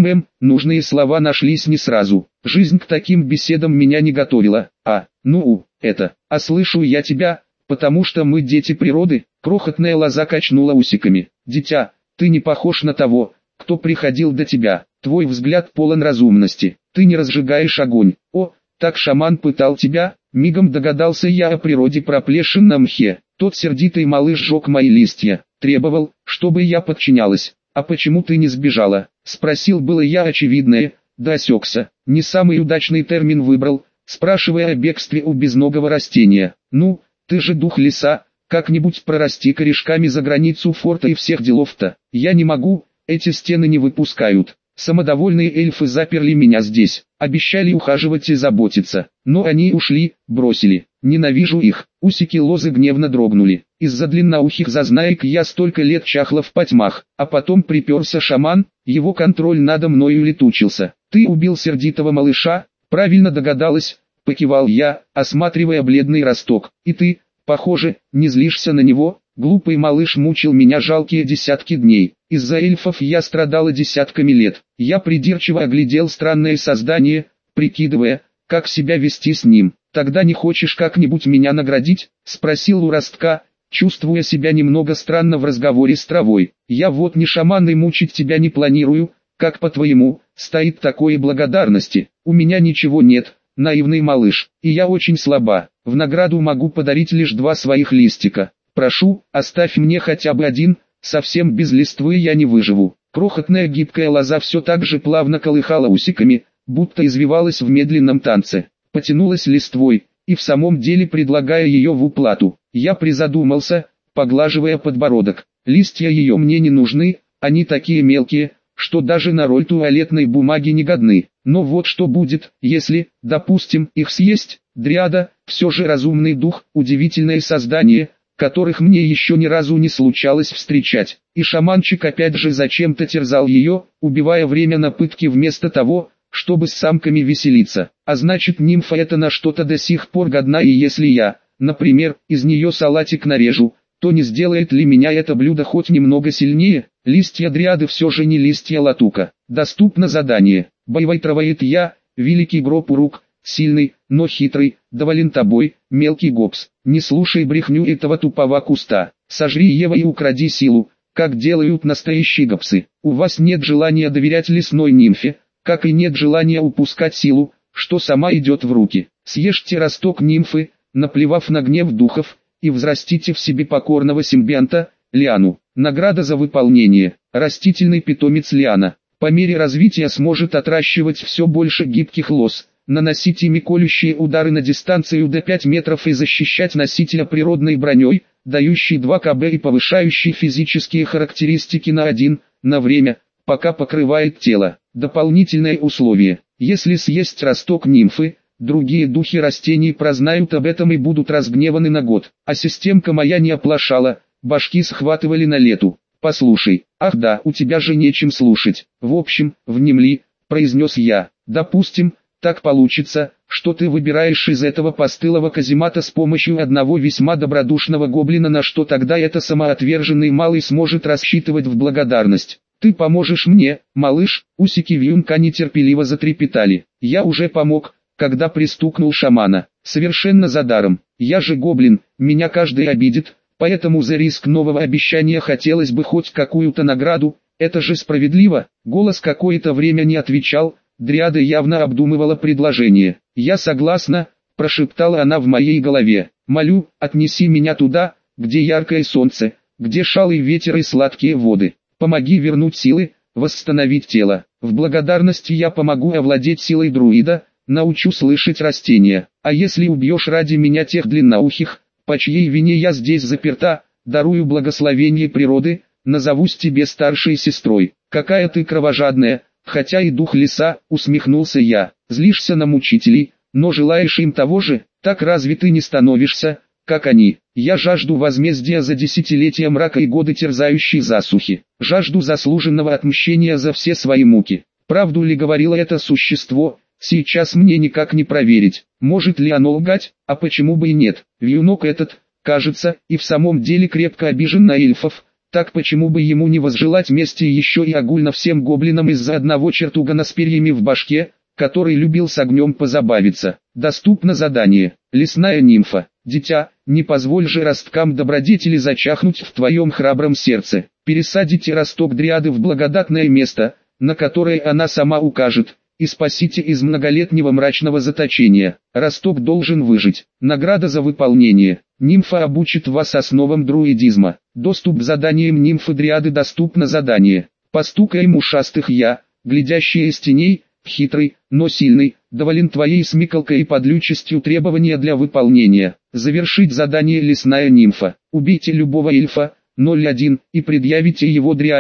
Нужные слова нашлись не сразу. Жизнь к таким беседам меня не готовила. А слышу я тебя, потому что мы дети природы?» Крохотная лоза качнула усиками. «Дитя, ты не похож на того, кто приходил до тебя. Твой взгляд полон разумности. Ты не разжигаешь огонь. О, так шаман пытал тебя?» Мигом догадался я о природе проплешин на мхе. Тот сердитый малыш сжег мои листья. Требовал, чтобы я подчинялась. «А почему ты не сбежала?» Спросил было я очевидное, да осекся. Не самый удачный термин выбрал, спрашивая о бегстве у безногого растения. «Ну, ты же дух леса, как-нибудь прорасти корешками за границу форта и всех делов-то». «Я не могу, эти стены не выпускают», Самодовольные эльфы заперли меня здесь, обещали ухаживать и заботиться, но они ушли, бросили. Ненавижу их. Усики лозы гневно дрогнули. Из-за длинноухих зазнаек я столько лет чахла в потьмах, а потом приперся шаман, его контроль надо мною летучился. Ты убил сердитого малыша, правильно догадалась, покивал я, осматривая бледный росток. И ты, похоже, не злишься на него. Глупый малыш мучил меня жалкие десятки дней. Из-за эльфов я страдала десятками лет. Я придирчиво оглядел странное создание, прикидывая, как себя вести с ним. «Тогда не хочешь как-нибудь меня наградить?» — спросил у ростка, чувствуя себя немного странно в разговоре с травой. «Я вот не шаман и мучить тебя не планирую, как по-твоему, стоит такое благодарности? У меня ничего нет, наивный малыш, и я очень слаба. В награду могу подарить лишь 2 своих листика. Прошу, оставь мне хотя бы один, совсем без листвы я не выживу». Крохотная гибкая лоза все так же плавно колыхала усиками, будто извивалась в медленном танце. Потянулась листвой, и в самом деле предлагая ее в уплату. Я призадумался, поглаживая подбородок. Листья ее мне не нужны, они такие мелкие, что даже на роль туалетной бумаги не годны. Но вот что будет, если, допустим, их съесть. Дриада, все же разумный дух, удивительное создание, которых мне еще ни разу не случалось встречать. И шаманчик опять же зачем-то терзал ее, убивая время на пытки вместо того, чтобы с самками веселиться. А значит, нимфа эта на что-то до сих пор годна, и если я, например, из нее салатик нарежу, то не сделает ли меня это блюдо хоть немного сильнее? Листья дриады все же не листья латука. Доступно задание. Боевой травоед я, великий гроб урук, сильный, но хитрый, доволен тобой, мелкий гопс. Не слушай брехню этого тупого куста. Сожри его и укради силу, как делают настоящие гопсы. У вас нет желания доверять лесной нимфе, как и нет желания упускать силу, что сама идет в руки. Съешьте росток нимфы, наплевав на гнев духов, и взрастите в себе покорного симбионта, лиану. Награда за выполнение. Растительный питомец лиана. По мере развития сможет отращивать все больше гибких лоз, наносить ими колющие удары на дистанцию до 5 метров и защищать носителя природной броней, дающей 2 КБ и повышающей физические характеристики на 1, на время, пока покрывает тело. Дополнительное условие. Если съесть росток нимфы, другие духи растений прознают об этом и будут разгневаны на год. А системка моя не оплошала, башки схватывали на лету. «Послушай, ах да, у тебя же нечем слушать. В общем, внемли», — произнес я. «Допустим, так получится, что ты выбираешь из этого постылого каземата с помощью одного весьма добродушного гоблина, на что тогда это самоотверженный малый сможет рассчитывать в благодарность. Ты поможешь мне, малыш?» Усики вьюнка нетерпеливо затрепетали. «Я уже помог, когда пристукнул шамана. Совершенно за даром. Я же гоблин, меня каждый обидит, поэтому за риск нового обещания хотелось бы хоть какую-то награду. Это же справедливо». Голос какое-то время не отвечал, дриада явно обдумывала предложение. «Я согласна», — прошептала она в моей голове. «Молю, отнеси меня туда, где яркое солнце, где шалый ветер и сладкие воды. Помоги вернуть силы, восстановить тело. В благодарность я помогу овладеть силой друида, научу слышать растения. А если убьешь ради меня тех длинноухих, по чьей вине я здесь заперта, дарую благословение природы, назовусь тебе старшей сестрой». «Какая ты кровожадная, хотя и дух леса», — усмехнулся я. «Злишься на мучителей, но желаешь им того же, так разве ты не становишься, как они? Я жажду возмездия за десятилетия мрака и годы терзающей засухи. Жажду заслуженного отмщения за все свои муки. Правду ли говорило это существо? Сейчас мне никак не проверить. Может ли оно лгать, а почему бы и нет? Вьюнок этот, кажется, и в самом деле крепко обижен на эльфов. Так почему бы ему не возжелать мести еще и огульно всем гоблинам из-за одного чертугана с перьями в башке, который любил с огнем позабавиться. Доступно задание. Лесная нимфа. Дитя, не позволь же росткам добродетели зачахнуть в твоем храбром сердце. Пересадите росток дриады в благодатное место, на которое она сама укажет, и спасите из многолетнего мрачного заточения. Росток должен выжить. Награда за выполнение. Нимфа обучит вас основам друидизма. Доступ к заданиям нимфы дриады. Доступно задание. Постукаем ушастых я, глядящие из теней, хитрый, но сильный, доволен твоей смекалкой и подлючестью требования для выполнения. Завершить задание лесная нимфа. Убейте любого эльфа, 01, и предъявите его дриаде,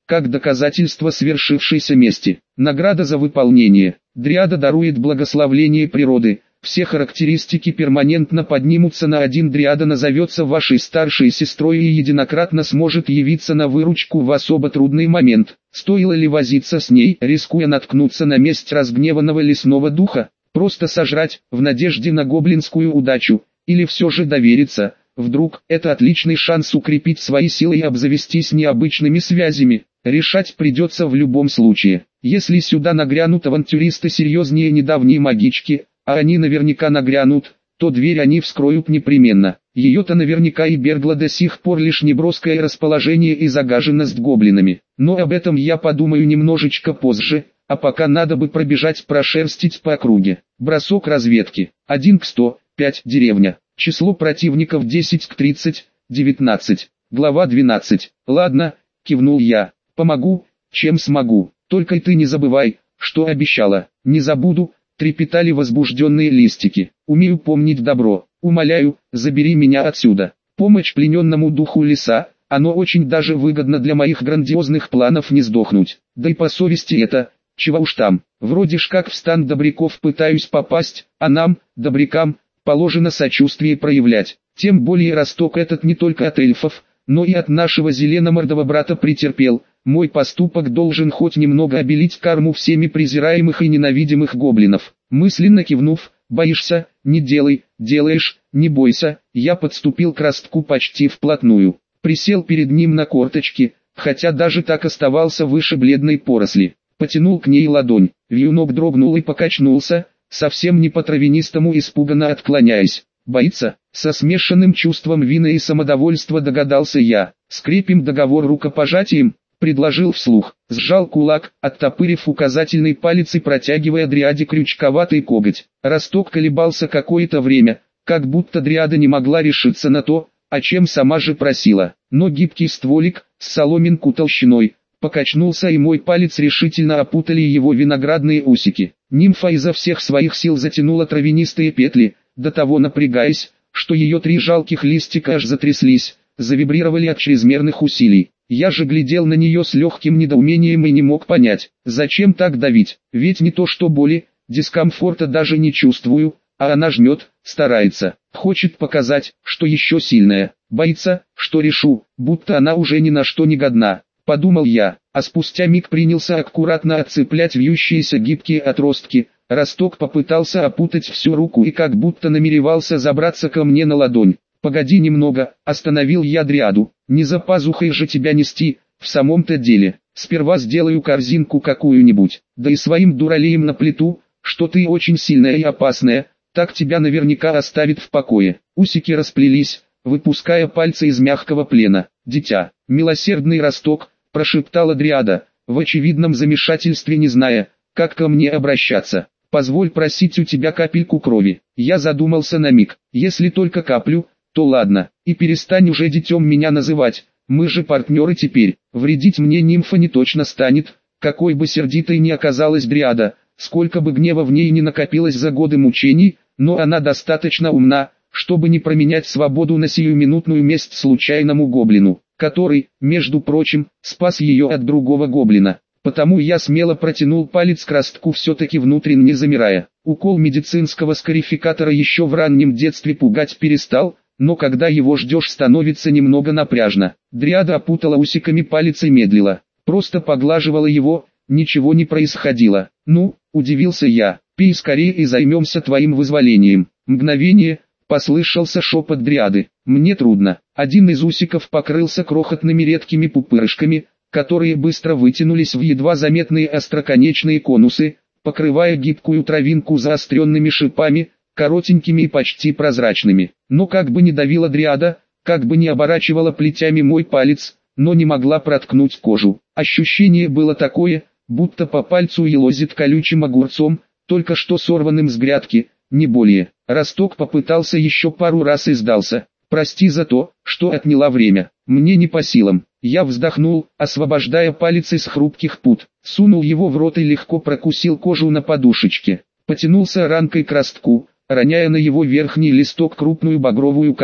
как доказательство свершившейся мести. Награда за выполнение. Дриада дарует благословление природы. Все характеристики перманентно поднимутся на 1. Дриада назовется вашей старшей сестрой и единократно сможет явиться на выручку в особо трудный момент. Стоило ли возиться с ней, рискуя наткнуться на месть разгневанного лесного духа? Просто сожрать, в надежде на гоблинскую удачу? Или все же довериться? Вдруг, это отличный шанс укрепить свои силы и обзавестись необычными связями. Решать придется в любом случае. Если сюда нагрянут авантюристы серьезнее недавней магички, а они наверняка нагрянут, то дверь они вскроют непременно. Ее-то наверняка и бергло до сих пор лишь неброское расположение и загаженность гоблинами. Но об этом я подумаю немножечко позже, а пока надо бы прошерстить по округе. Бросок разведки. 1 к 100, 5 деревня. Число противников 10 к 30, 19. Глава 12. Ладно, кивнул я. Помогу, чем смогу. Только ты не забывай, что обещала. Не забуду. Трепетали возбужденные листики. Умею помнить добро. Умоляю, забери меня отсюда. Помощь плененному духу леса, оно очень даже выгодно для моих грандиозных планов не сдохнуть. Да и по совести это, чего уж там. Вроде ж как в стан добряков пытаюсь попасть, а нам, добрякам, положено сочувствие проявлять. Тем более росток этот не только от эльфов, но и от нашего зеленомордого брата претерпел. Мой поступок должен хоть немного обелить карму всеми презираемых и ненавидимых гоблинов. Мысленно кивнув, боишься, не делай, делаешь, не бойся, я подступил к ростку почти вплотную. Присел перед ним на корточки, хотя даже так оставался выше бледной поросли. Потянул к ней ладонь, вьюнок дрогнул и покачнулся, совсем не по-травянистому испуганно отклоняясь. Боится? Со смешанным чувством вины и самодовольства догадался я. Скрепим договор рукопожатием, предложил вслух. Сжал кулак, оттопырив указательный палец и протягивая дриаде крючковатый коготь. Росток колебался какое-то время, как будто дриада не могла решиться на то, о чем сама же просила. Но гибкий стволик, с соломинку толщиной, покачнулся и мой палец решительно опутали его виноградные усики. Нимфа изо всех своих сил затянула травянистые петли, до того напрягаясь, что ее 3 жалких листика аж затряслись, завибрировали от чрезмерных усилий. Я же глядел на нее с легким недоумением и не мог понять, зачем так давить, ведь не то что боли, дискомфорта даже не чувствую, а она жмет, старается, хочет показать, что еще сильная, боится, что решу, будто она уже ни на что не годна. Подумал я, а спустя миг принялся аккуратно отцеплять вьющиеся гибкие отростки. Росток попытался опутать всю руку и как будто намеревался забраться ко мне на ладонь. «Погоди немного», остановил я дриаду, «не за пазухой же тебя нести, в самом-то деле. Сперва сделаю корзинку какую-нибудь, да и своим дуралеем наплету, что ты очень сильная и опасная, так тебя наверняка оставит в покое». Усики расплелись, выпуская пальцы из мягкого плена. «Дитя, милосердный росток», прошептала дриада, в очевидном замешательстве не зная, как ко мне обращаться. «Позволь просить у тебя капельку крови». Я задумался на миг. Если только каплю, то ладно, и перестань уже детем меня называть, мы же партнеры теперь. Вредить мне нимфа не точно станет, какой бы сердитой ни оказалась дриада, сколько бы гнева в ней не накопилось за годы мучений, но она достаточно умна, чтобы не променять свободу на сиюминутную месть случайному гоблину, который, между прочим, спас ее от другого гоблина. Потому я смело протянул палец к ростку, все-таки внутренне замирая. Укол медицинского скарификатора еще в раннем детстве пугать перестал, но когда его ждешь, становится немного напряжно. Дриада опутала усиками палец и медлила, просто поглаживала его, ничего не происходило. «Ну», удивился я, «пей скорее и займемся твоим вызволением». Мгновение, послышался шепот дриады. «Мне трудно». Один из усиков покрылся крохотными редкими пупырышками, которые быстро вытянулись в едва заметные остроконечные конусы, покрывая гибкую травинку заостренными шипами, коротенькими и почти прозрачными. Но как бы ни давила дриада, как бы ни оборачивала плетями мой палец, но не могла проткнуть кожу. Ощущение было такое, будто по пальцу елозит колючим огурцом, только что сорванным с грядки, не более. Росток попытался еще пару раз и сдался. «Прости за то, что отняла время. Мне не по силам». Я вздохнул, освобождая палец из хрупких пут, сунул его в рот и легко прокусил кожу на подушечке. Потянулся ранкой к ростку, роняя на его верхний листок крупную багровую каплю.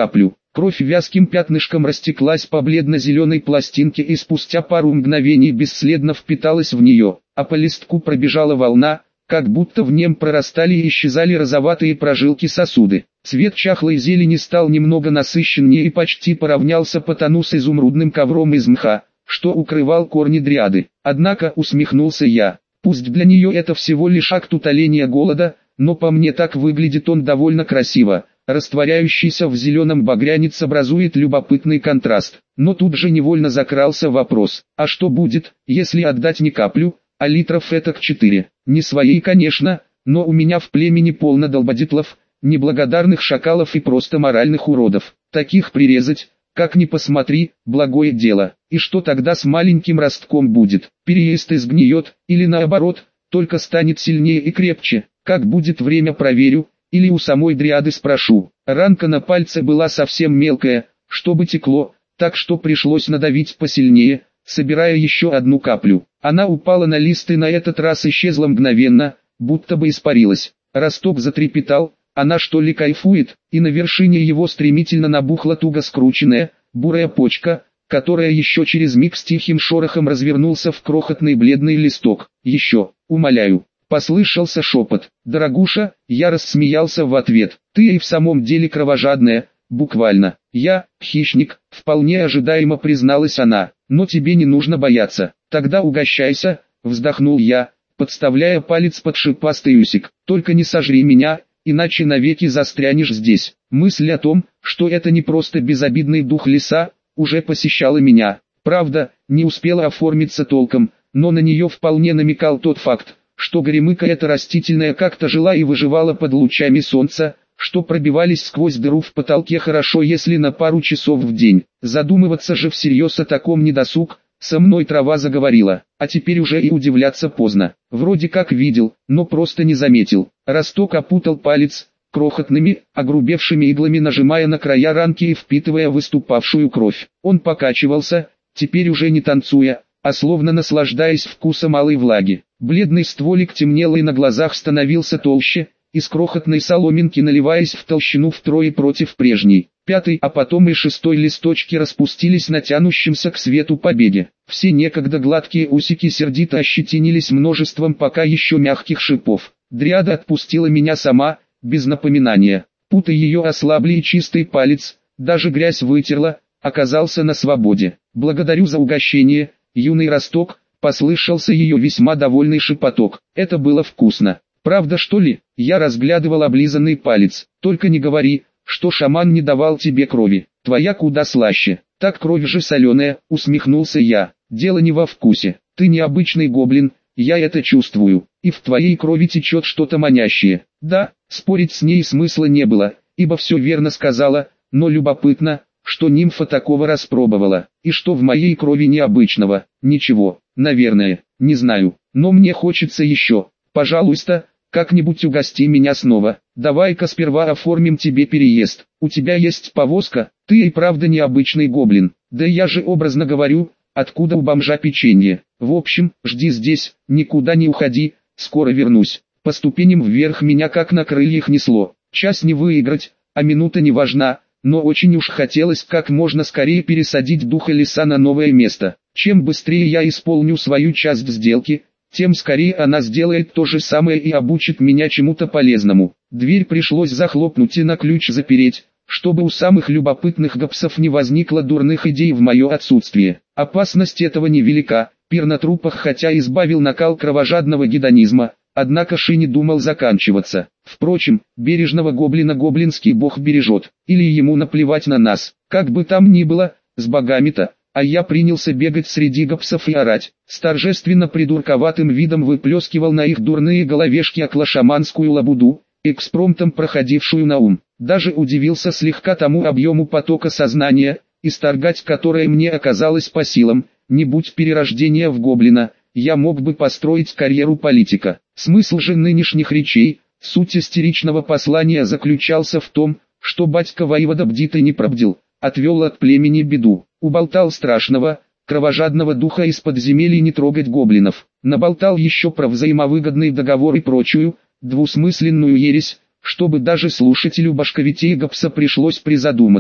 Кровь вязким пятнышком растеклась по бледно-зеленой пластинке и спустя пару мгновений бесследно впиталась в нее, а по листку пробежала волна, как будто в нем прорастали и исчезали розоватые прожилки сосуды. Цвет чахлой зелени стал немного насыщеннее и почти поравнялся по тону с изумрудным ковром из мха, что укрывал корни дриады. Однако, усмехнулся я, пусть для нее это всего лишь акт утоления голода, но по мне так выглядит он довольно красиво. Растворяющийся в зеленом багрянец образует любопытный контраст. Но тут же невольно закрался вопрос, а что будет, если отдать не каплю, а литров этак 4? Не своей, конечно, но у меня в племени полно долбодятлов, неблагодарных шакалов и просто моральных уродов. Таких прирезать, как ни посмотри, благое дело. И что тогда с маленьким ростком будет? Переезд изгниет, или наоборот, только станет сильнее и крепче? Как будет время, проверю, или у самой дриады спрошу. Ранка на пальце была совсем мелкая, чтобы текло, так что пришлось надавить посильнее, собирая еще одну каплю. Она упала на лист и на этот раз исчезла мгновенно, будто бы испарилась. Росток затрепетал, она что ли кайфует, и на вершине его стремительно набухла туго скрученная, бурая почка, которая еще через миг с тихим шорохом развернулся в крохотный бледный листок. «Еще, умоляю». Послышался шепот. «Дорогуша», я рассмеялся в ответ. «Ты и в самом деле кровожадная, буквально». «Я, хищник», вполне ожидаемо призналась она. «Но тебе не нужно бояться». «Тогда угощайся», вздохнул я, подставляя палец под шипастый усик. «Только не сожри меня, иначе навеки застрянешь здесь». Мысль о том, что это не просто безобидный дух леса, уже посещала меня. Правда, не успела оформиться толком, но на нее вполне намекал тот факт, что горемыка эта растительная как-то жила и выживала под лучами солнца, что пробивались сквозь дыру в потолке хорошо если на пару часов в день. Задумываться же всерьез о таком недосуг, со мной трава заговорила, а теперь уже и удивляться поздно. Вроде как видел, но просто не заметил. Росток опутал палец, крохотными, огрубевшими иглами нажимая на края ранки и впитывая выступавшую кровь. Он покачивался, теперь уже не танцуя, а словно наслаждаясь вкусом алой влаги. Бледный стволик темнел и на глазах становился толще, из крохотной соломинки наливаясь в толщину втрое против прежней. Пятый, а потом и шестой листочки распустились на тянущемся к свету побеге. Все некогда гладкие усики сердито ощетинились множеством пока еще мягких шипов. Дриада отпустила меня сама, без напоминания. Путы ее ослабли и чистый палец, даже грязь вытерла, оказался на свободе. «Благодарю за угощение, юный росток», послышался ее весьма довольный шепоток. Это было вкусно. «Правда что ли?» Я разглядывал облизанный палец. «Только не говори, что шаман не давал тебе крови. Твоя куда слаще». «Так кровь же соленая», усмехнулся я. «Дело не во вкусе. Ты необычный гоблин, я это чувствую. И в твоей крови течет что-то манящее». Да, спорить с ней смысла не было, ибо все верно сказала, но любопытно, что нимфа такого распробовала. И что в моей крови необычного? Ничего, наверное, не знаю, но мне хочется еще. Пожалуйста, как-нибудь угости меня снова. Давай-ка сперва оформим тебе переезд. У тебя есть повозка? Ты и правда необычный гоблин. Да я же образно говорю, откуда у бомжа печенье. В общем, жди здесь, никуда не уходи, скоро вернусь. По ступеням вверх меня как на крыльях несло. Час не выиграть, а минута не важна, но очень уж хотелось как можно скорее пересадить духа леса на новое место. Чем быстрее я исполню свою часть сделки, тем скорее она сделает то же самое и обучит меня чему-то полезному. Дверь пришлось захлопнуть и на ключ запереть, чтобы у самых любопытных гопсов не возникло дурных идей в мое отсутствие. Опасность этого невелика, пир на трупах хотя избавил накал кровожадного гедонизма, однако Ши не думал заканчиваться. Впрочем, бережного гоблина гоблинский бог бережет, или ему наплевать на нас. Как бы там ни было, с богами-то. А я принялся бегать среди гопсов и орать. С торжественно придурковатым видом выплескивал на их дурные головешки оклашаманскую лабуду, экспромтом проходившую на ум. Даже удивился слегка тому объему потока сознания, исторгать которое мне оказалось по силам. Не будь перерождения в гоблина, я мог бы построить карьеру политика. Смысл же нынешних речей, суть истеричного послания заключался в том, что батька воевода бдит и не пробдил, отвел от племени беду. Уболтал страшного, кровожадного духа из подземелий не трогать гоблинов. Наболтал еще про взаимовыгодный договор и прочую, двусмысленную ересь, чтобы даже слушателю башковитей Гопса пришлось призадуматься.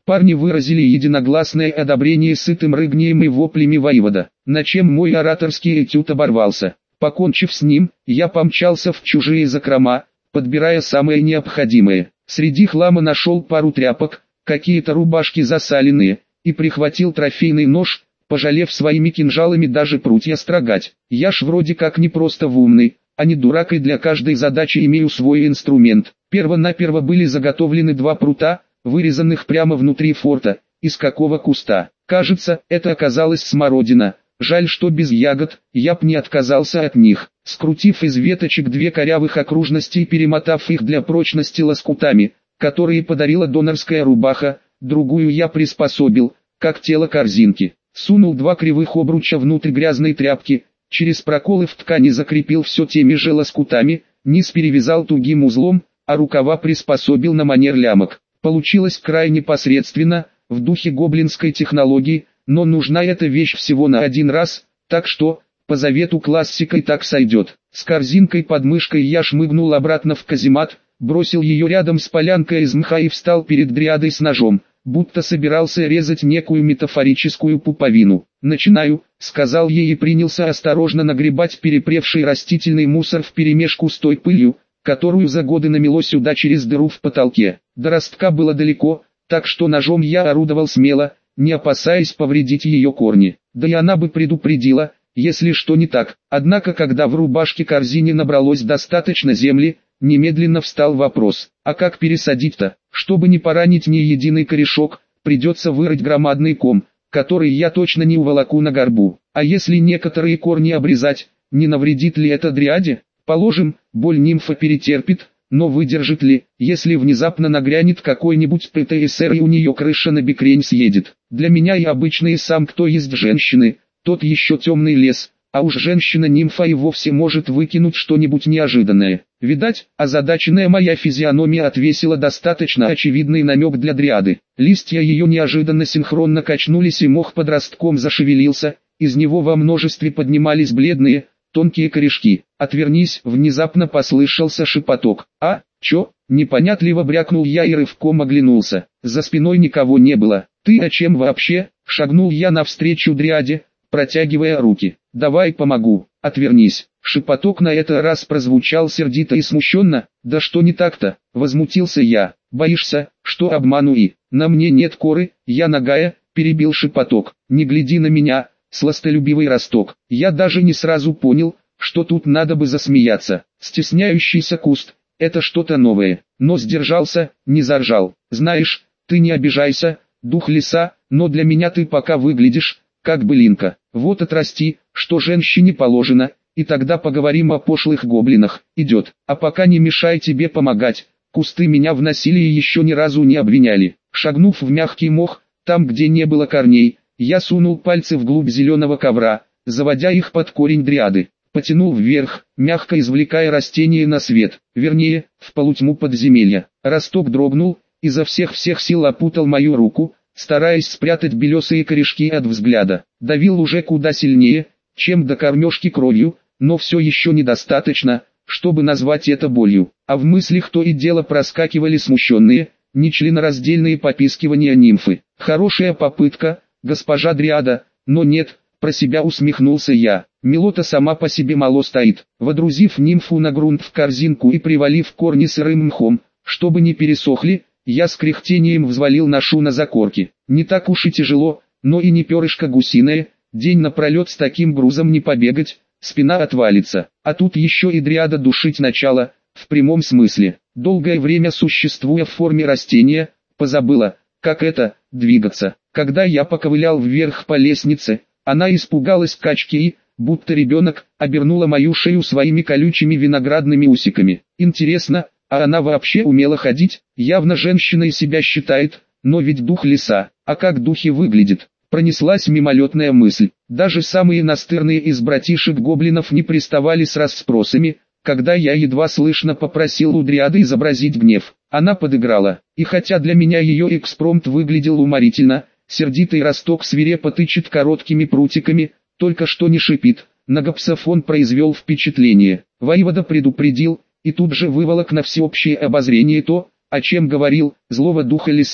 Парни выразили единогласное одобрение сытым рыгнием и воплями воевода, на чем мой ораторский этюд оборвался. Покончив с ним, я помчался в чужие закрома, подбирая самое необходимое. Среди хлама нашел пару тряпок, какие-то рубашки засаленные, и прихватил трофейный нож, пожалев своими кинжалами даже прутья строгать. Я ж вроде как не просто умный, а не дурак, и для каждой задачи имею свой инструмент. Перво-наперво были заготовлены 2 прута, вырезанных прямо внутри форта. Из какого куста? Кажется, это оказалась смородина. Жаль, что без ягод, я б не отказался от них. Скрутив из веточек 2 корявых окружности и перемотав их для прочности лоскутами, которые подарила донорская рубаха, другую я приспособил, как тело корзинки. Сунул 2 кривых обруча внутрь грязной тряпки, через проколы в ткани закрепил все теми же лоскутами, низ перевязал тугим узлом, а рукава приспособил на манер лямок. Получилось крайне посредственно, в духе гоблинской технологии, но нужна эта вещь всего на 1 раз, так что, по завету классика, и так сойдет. С корзинкой под мышкой я шмыгнул обратно в каземат, бросил ее рядом с полянкой из мха и встал перед дриадой с ножом, будто собирался резать некую метафорическую пуповину. «Начинаю», — сказал ей и принялся осторожно нагребать перепревший растительный мусор вперемешку с той пылью, которую за годы намело сюда через дыру в потолке. До ростка было далеко, так что ножом я орудовал смело, не опасаясь повредить ее корни. Да и она бы предупредила, если что не так. Однако когда в рубашке-корзине набралось достаточно земли, немедленно встал вопрос: а как пересадить-то? Чтобы не поранить ни единый корешок, придется вырыть громадный ком, который я точно не уволоку на горбу. А если некоторые корни обрезать, не навредит ли это дриаде? Положим, боль нимфа перетерпит, но выдержит ли, если внезапно нагрянет какой-нибудь ПТСР и у нее крыша на бекрень съедет? Для меня и обычные сам кто есть женщины, тот еще темный лес, а уж женщина-нимфа и вовсе может выкинуть что-нибудь неожиданное. Видать, озадаченная моя физиономия отвесила достаточно очевидный намек для дриады. Листья ее неожиданно синхронно качнулись, и мох под ростком зашевелился, из него во множестве поднимались бледные, тонкие корешки. «Отвернись!» — внезапно послышался шепоток. «А, чё?» — непонятливо брякнул я и рывком оглянулся. За спиной никого не было. «Ты о чем вообще?» — шагнул я навстречу дриаде, протягивая руки. «Давай помогу, отвернись». Шепоток на этот раз прозвучал сердито и смущенно. «Да что не так-то?» — возмутился я. «Боишься, что обману и на мне нет коры, я нагая?» — перебил шепоток. «Не гляди на меня, сластолюбивый росток». Я даже не сразу понял, что тут надо бы засмеяться. Стесняющийся куст — это что-то новое, но сдержался, не заржал. «Знаешь, ты не обижайся, дух леса, но для меня ты пока выглядишь как былинка. Вот отрасти, что женщине положено, и тогда поговорим о пошлых гоблинах. Идет. А пока не мешай тебе помогать. Кусты меня в насилии еще ни разу не обвиняли». Шагнув в мягкий мох, там где не было корней, я сунул пальцы вглубь зеленого ковра, заводя их под корень дриады. Потянул вверх, мягко извлекая растение на свет, вернее, в полутьму подземелья. Росток дрогнул, изо всех сил опутал мою руку, стараясь спрятать белесые корешки от взгляда. Давил уже куда сильнее, чем до кормежки кровью, но все еще недостаточно, чтобы назвать это болью. А в мыслях то и дело проскакивали смущенные, нечленораздельные попискивания нимфы. «Хорошая попытка, госпожа дриада, но нет», — про себя усмехнулся я. Милота сама по себе мало стоит. Водрузив нимфу на грунт в корзинку и привалив корни сырым мхом, чтобы не пересохли, я с кряхтением взвалил ношу на закорки. Не так уж и тяжело, но и не перышко гусиное, день напролет с таким грузом не побегать, спина отвалится. А тут еще и дриада душить начала, в прямом смысле. Долгое время существуя в форме растения, позабыла, как это, двигаться. Когда я поковылял вверх по лестнице, она испугалась качки и, будто ребенок, обернула мою шею своими колючими виноградными усиками. Интересно, а она вообще умела ходить? Явно женщиной себя считает, но ведь дух леса. А как духи выглядят? Пронеслась мимолетная мысль. Даже самые настырные из братишек-гоблинов не приставали с расспросами, когда я едва слышно попросил у дриады изобразить гнев. Она подыграла, и хотя для меня ее экспромт выглядел уморительно, сердитый росток свирепо тычет короткими прутиками, только что не шипит. На гопсофон произвел впечатление. Воевода предупредил, и тут же выволок на всеобщее обозрение то, о чем говорил, злого духа леса.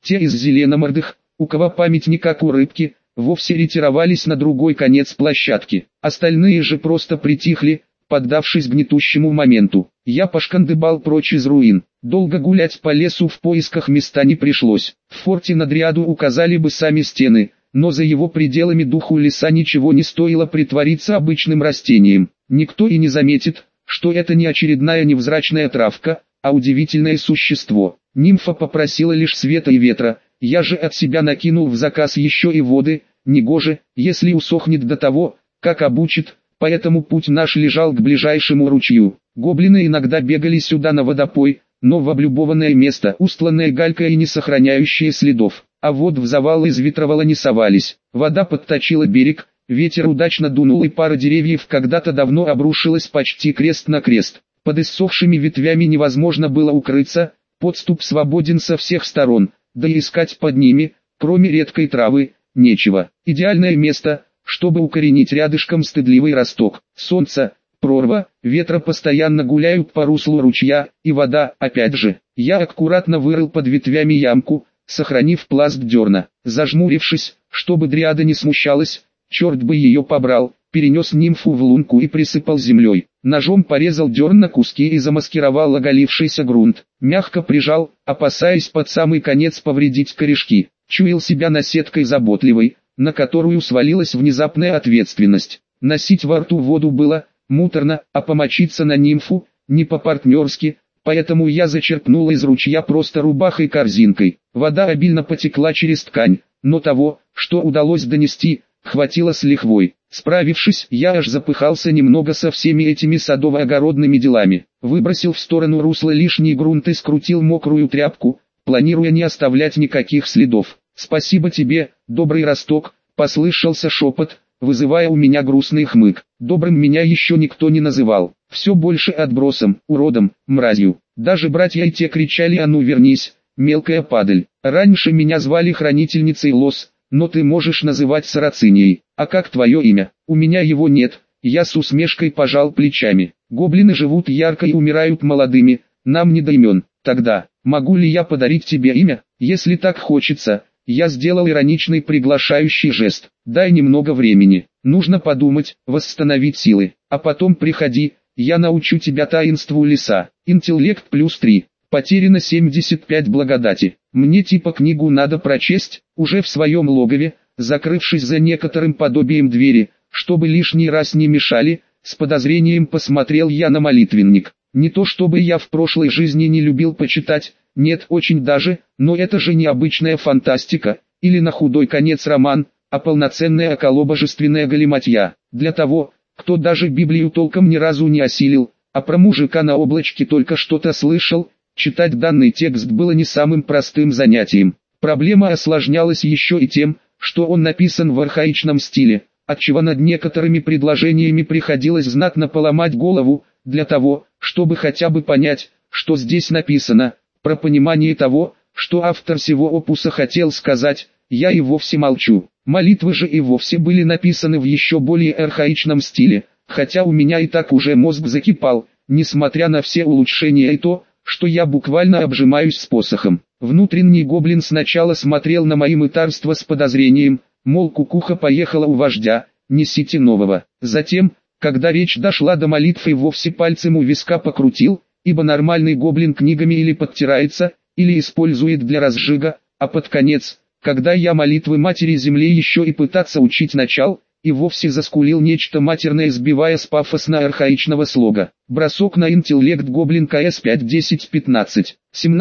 Те из зеленомордых, у кого память не как у рыбки, вовсе ретировались на другой конец площадки. Остальные же просто притихли, поддавшись гнетущему моменту. Я пошкандыбал прочь из руин. Долго гулять по лесу в поисках места не пришлось. В форте над Риаду указали бы сами стены, но за его пределами духу леса ничего не стоило притвориться обычным растением. Никто и не заметит, что это не очередная невзрачная травка, а удивительное существо. Нимфа попросила лишь света и ветра, я же от себя накинул в заказ еще и воды. Негоже, если усохнет до того, как обучит, поэтому путь наш лежал к ближайшему ручью. Гоблины иногда бегали сюда на водопой, но в облюбованное место, устланное галькой и не сохраняющее следов. А вот в завал из ветровала не совались. Вода подточила берег, ветер удачно дунул и пара деревьев когда-то давно обрушилась почти крест на крест. Под иссохшими ветвями невозможно было укрыться, подступ свободен со всех сторон, да и искать под ними, кроме редкой травы, нечего. Идеальное место, чтобы укоренить рядышком стыдливый росток. Солнце, прорва, ветра постоянно гуляют по руслу ручья, и вода, опять же. Я аккуратно вырыл под ветвями ямку, сохранив пласт дерна. Зажмурившись, чтобы дриада не смущалась, черт бы ее побрал, перенес нимфу в лунку и присыпал землей. Ножом порезал дерн на куски и замаскировал оголившийся грунт. Мягко прижал, опасаясь под самый конец повредить корешки. Чуял себя наседкой заботливой, на которую свалилась внезапная ответственность. Носить во рту воду было муторно, а помочиться на нимфу не по-партнерски, поэтому я зачерпнул из ручья просто рубахой-корзинкой. Вода обильно потекла через ткань, но того, что удалось донести, хватило с лихвой. Справившись, я аж запыхался немного со всеми этими садово-огородными делами. Выбросил в сторону русла лишний грунт и скрутил мокрую тряпку, планируя не оставлять никаких следов. «Спасибо тебе, добрый росток», — послышался шепот, вызывая у меня грустный хмык. Добрым меня еще никто не называл. Все больше отбросом, уродом, мразью. Даже братья и те кричали: «А ну вернись, мелкая падаль». Раньше меня звали хранительницей лос, но ты можешь называть сарациньей. А как твое имя? У меня его нет. Я с усмешкой пожал плечами. Гоблины живут ярко и умирают молодыми, нам не до имен. Тогда, могу ли я подарить тебе имя? Если так хочется. Я сделал ироничный приглашающий жест. Дай немного времени. Нужно подумать, восстановить силы. А потом приходи, я научу тебя таинству леса. Интеллект +3. Потеряно 75 благодати. Мне типа книгу надо прочесть, уже в своем логове, закрывшись за некоторым подобием двери, чтобы лишний раз не мешали. С подозрением посмотрел я на молитвенник. Не то чтобы я в прошлой жизни не любил почитать, нет, очень даже, но это же не обычная фантастика, или на худой конец роман, а полноценная околобожественная галиматья. Для того, кто даже Библию толком ни разу не осилил, а про мужика на облачке только что-то слышал, читать данный текст было не самым простым занятием. Проблема осложнялась еще и тем, что он написан в архаичном стиле, отчего над некоторыми предложениями приходилось знатно поломать голову, для того, чтобы хотя бы понять, что здесь написано. Про понимание того, что автор всего опуса хотел сказать, я и вовсе молчу. Молитвы же и вовсе были написаны в еще более архаичном стиле, хотя у меня и так уже мозг закипал, несмотря на все улучшения и то, что я буквально обжимаюсь с посохом. Внутренний гоблин сначала смотрел на мои мытарства с подозрением, мол, кукуха поехала у вождя, несите нового. Затем, когда речь дошла до молитв, и вовсе пальцем у виска покрутил, ибо нормальный гоблин книгами или подтирается, или использует для разжига, а под конец, когда я молитвы Матери Земли еще и пытаться учить начал, и вовсе заскулил нечто матерное, сбивая с пафосно-архаичного слога. Бросок на интеллект гоблин КС 5 10 15,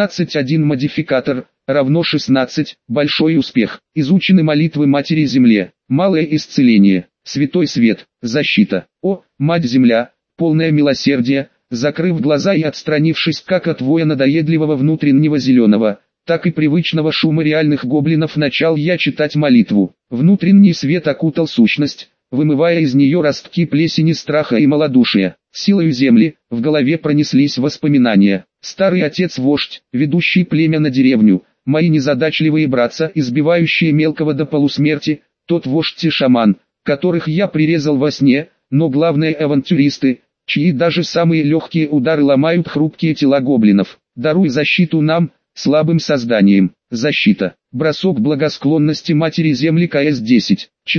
17 модификатор, равно 16, большой успех. Изучены молитвы Матери Земле, малое исцеление, святой свет, защита. О, Мать Земля, полное милосердие. Закрыв глаза и отстранившись как от воя надоедливого внутреннего зеленого, так и привычного шума реальных гоблинов, начал я читать молитву. Внутренний свет окутал сущность, вымывая из нее ростки плесени страха и малодушия. Силою земли, в голове пронеслись воспоминания. Старый отец-вождь, ведущий племя на деревню, мои незадачливые братца, избивающие мелкого до полусмерти, тот вождь и шаман, которых я прирезал во сне, но главные авантюристы, чьи даже самые легкие удары ломают хрупкие тела гоблинов. Даруй защиту нам, слабым созданием. Защита. Бросок благосклонности матери земли КС-10.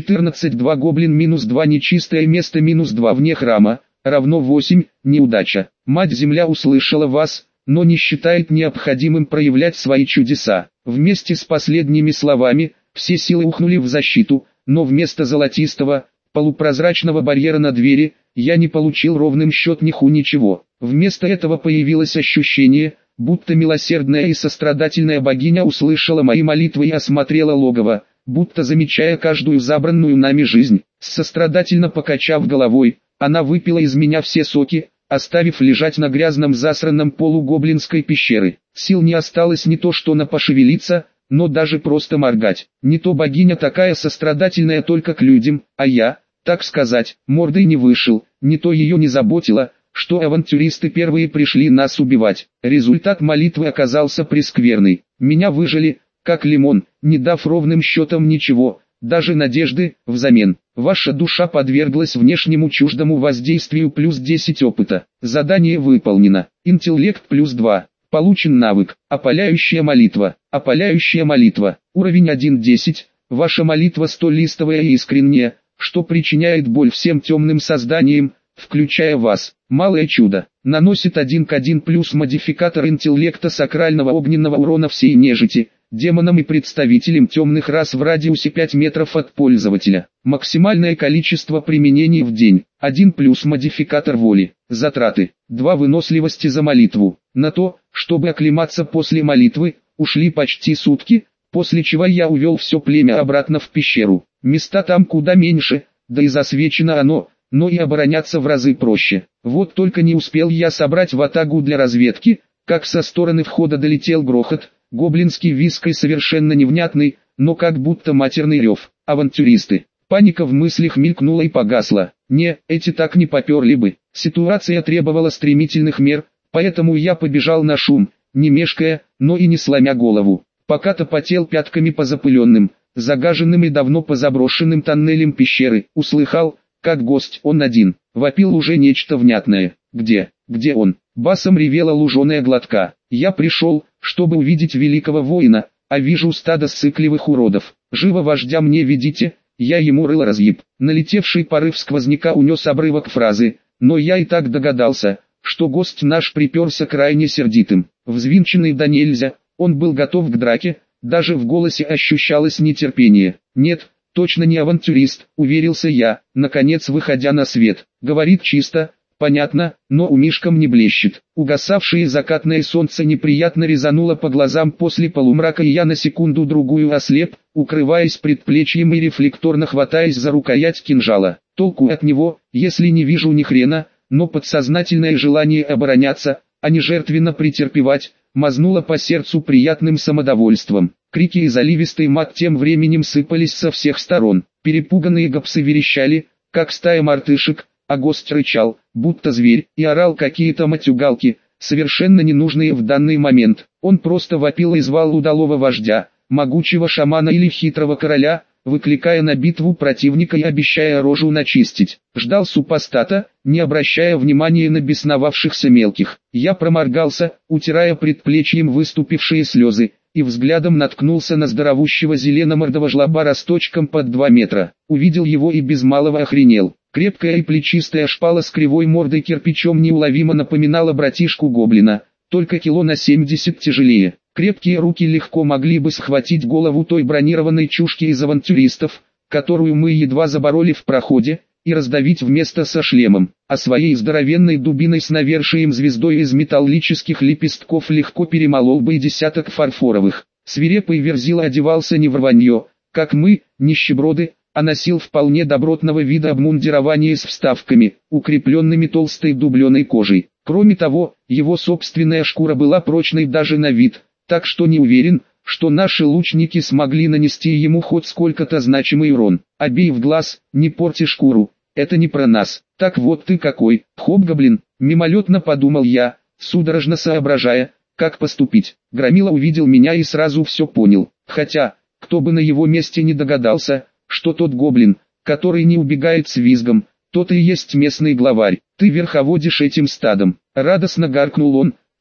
14-2 гоблин -2 нечистое место -2 вне храма, равно 8, неудача. Мать-Земля услышала вас, но не считает необходимым проявлять свои чудеса. Вместе с последними словами, все силы ухнули в защиту, но вместо золотистого, полупрозрачного барьера на двери, я не получил ровным счет ничего. Вместо этого появилось ощущение, будто милосердная и сострадательная богиня услышала мои молитвы и осмотрела логово, будто замечая каждую забранную нами жизнь. Сострадательно покачав головой, она выпила из меня все соки, оставив лежать на грязном засранном полу гоблинской пещеры. Сил не осталось не то что на пошевелиться, но даже просто моргать. Не то богиня такая сострадательная только к людям, а я, так сказать, мордой не вышел, не то ее не заботило, что авантюристы первые пришли нас убивать. Результат молитвы оказался прескверный. Меня выжили, как лимон, не дав ровным счетом ничего, даже надежды, взамен. Ваша душа подверглась внешнему чуждому воздействию плюс 10 опыта. Задание выполнено. Интеллект плюс 2. Получен навык. Опаляющая молитва. Опаляющая молитва. Уровень 1.10. Ваша молитва столистовая и искренняя, что причиняет боль всем темным созданиям, включая вас. Малое чудо. Наносит 1 к 1 плюс модификатор интеллекта сакрального огненного урона всей нежити, демонам и представителям темных рас в радиусе 5 метров от пользователя. Максимальное количество применений в день. 1 плюс модификатор воли. Затраты. 2 выносливости за молитву. На то, чтобы оклематься после молитвы, ушли почти сутки, после чего я увел все племя обратно в пещеру. Места там куда меньше, да и засвечено оно, но и обороняться в разы проще. Вот только не успел я собрать ватагу для разведки, как со стороны входа долетел грохот, гоблинский визг и совершенно невнятный, но как будто матерный рев. Авантюристы. Паника в мыслях мелькнула и погасла. Не, эти так не поперли бы. Ситуация требовала стремительных мер, поэтому я побежал на шум, не мешкая, но и не сломя голову. Пока топотел пятками по запыленным, загаженным и давно позаброшенным тоннелям пещеры, услыхал, как гость, он один, вопил уже нечто внятное. Где он? Басом ревела луженая глотка. Я пришел, чтобы увидеть великого воина, а вижу стадо ссыкливых уродов. Живо вождя мне ведите, я ему рыло разъеб. Налетевший порыв сквозняка унес обрывок фразы, но я и так догадался, что гость наш приперся крайне сердитым. Взвинченный до нельзя, он был готов к драке, даже в голосе ощущалось нетерпение. Нет, точно не авантюрист, уверился я, наконец выходя на свет. Говорит чисто, понятно, но умишком не блещет. Угасавшее закатное солнце неприятно резануло по глазам после полумрака, и я на секунду-другую ослеп, укрываясь предплечьем и рефлекторно хватаясь за рукоять кинжала. Толку от него, если не вижу ни хрена, но подсознательное желание обороняться, а не жертвенно претерпевать, мазнуло по сердцу приятным самодовольством. Крики и заливистый мат тем временем сыпались со всех сторон. Перепуганные гопсы верещали, как стая мартышек, а гость рычал, будто зверь, и орал какие-то матюгалки, совершенно ненужные в данный момент. Он просто вопил и звал удалого вождя, могучего шамана или хитрого короля, выкликая на битву противника и обещая рожу начистить. Ждал супостата, не обращая внимания на бесновавшихся мелких. Я проморгался, утирая предплечьем выступившие слезы, и взглядом наткнулся на здоровущего зеленомордого жлоба росточком под 2 метра. Увидел его и без малого охренел. Крепкая и плечистая шпала с кривой мордой кирпичом неуловимо напоминала братишку гоблина, только кило на 70 тяжелее. Крепкие руки легко могли бы схватить голову той бронированной чушки из авантюристов, которую мы едва забороли в проходе, и раздавить вместо со шлемом, а своей здоровенной дубиной с навершием звездой из металлических лепестков легко перемолол бы и десяток фарфоровых. Свирепый Верзила одевался не в рванье, как мы, нищеброды, а носил вполне добротного вида обмундирование с вставками, укрепленными толстой дубленой кожей. Кроме того, его собственная шкура была прочной даже на вид, так что не уверен, что наши лучники смогли нанести ему хоть сколько-то значимый урон. Обей в глаз, не порти шкуру, это не про нас. Так вот ты какой, хобгоблин, мимолетно подумал я, судорожно соображая, как поступить. Громила увидел меня и сразу все понял, хотя, кто бы на его месте не догадался, что тот гоблин, который не убегает с визгом, тот и есть местный главарь. Ты верховодишь этим стадом. Радостно гаркнул он,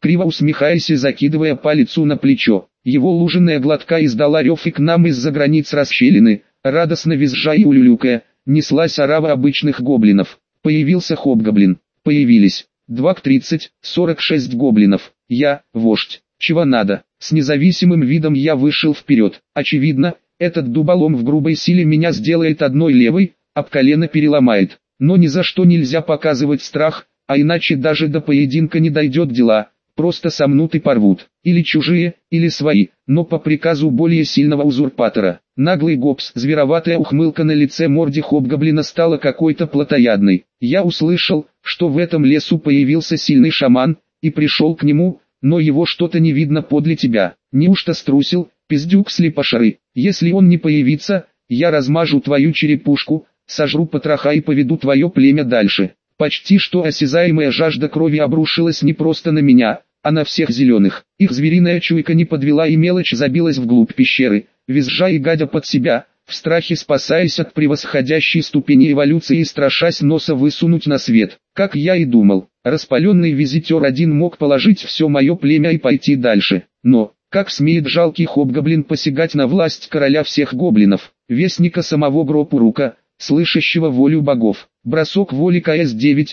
криво усмехаясь и закидывая палицу на плечо. Его лужиная глотка издала рев, и к нам из-за границ расщелины, радостно визжа и улюлюкая, неслась орава обычных гоблинов. Появился хобгоблин. Появились 2 к 30, 46 гоблинов. Я, вождь. Чего надо? С независимым видом я вышел вперед. Очевидно, этот дуболом в грубой силе меня сделает одной левой, об колено переломает. Но ни за что нельзя показывать страх, а иначе даже до поединка не дойдет дела. Просто сомнут и порвут. Или чужие, или свои, но по приказу более сильного узурпатора. Наглый гопс, звероватая ухмылка на лице морде хобгоблина стала какой-то плотоядной. Я услышал, что в этом лесу появился сильный шаман, и пришел к нему, но его что-то не видно подле тебя. Неужто струсил, пиздюк слепошары? Если он не появится, я размажу твою черепушку, сожру потроха и поведу твое племя дальше. Почти что осязаемая жажда крови обрушилась не просто на меня, а на всех зеленых. Их звериная чуйка не подвела, и мелочь забилась вглубь пещеры, визжа и гадя под себя, в страхе спасаясь от превосходящей ступени эволюции и страшась носа высунуть на свет. Как я и думал, распаленный визитер один мог положить все мое племя и пойти дальше. Но, как смеет жалкий хобгоблин посягать на власть короля всех гоблинов, вестника самого Гропурука, слышащего волю богов. Бросок воли КС-9,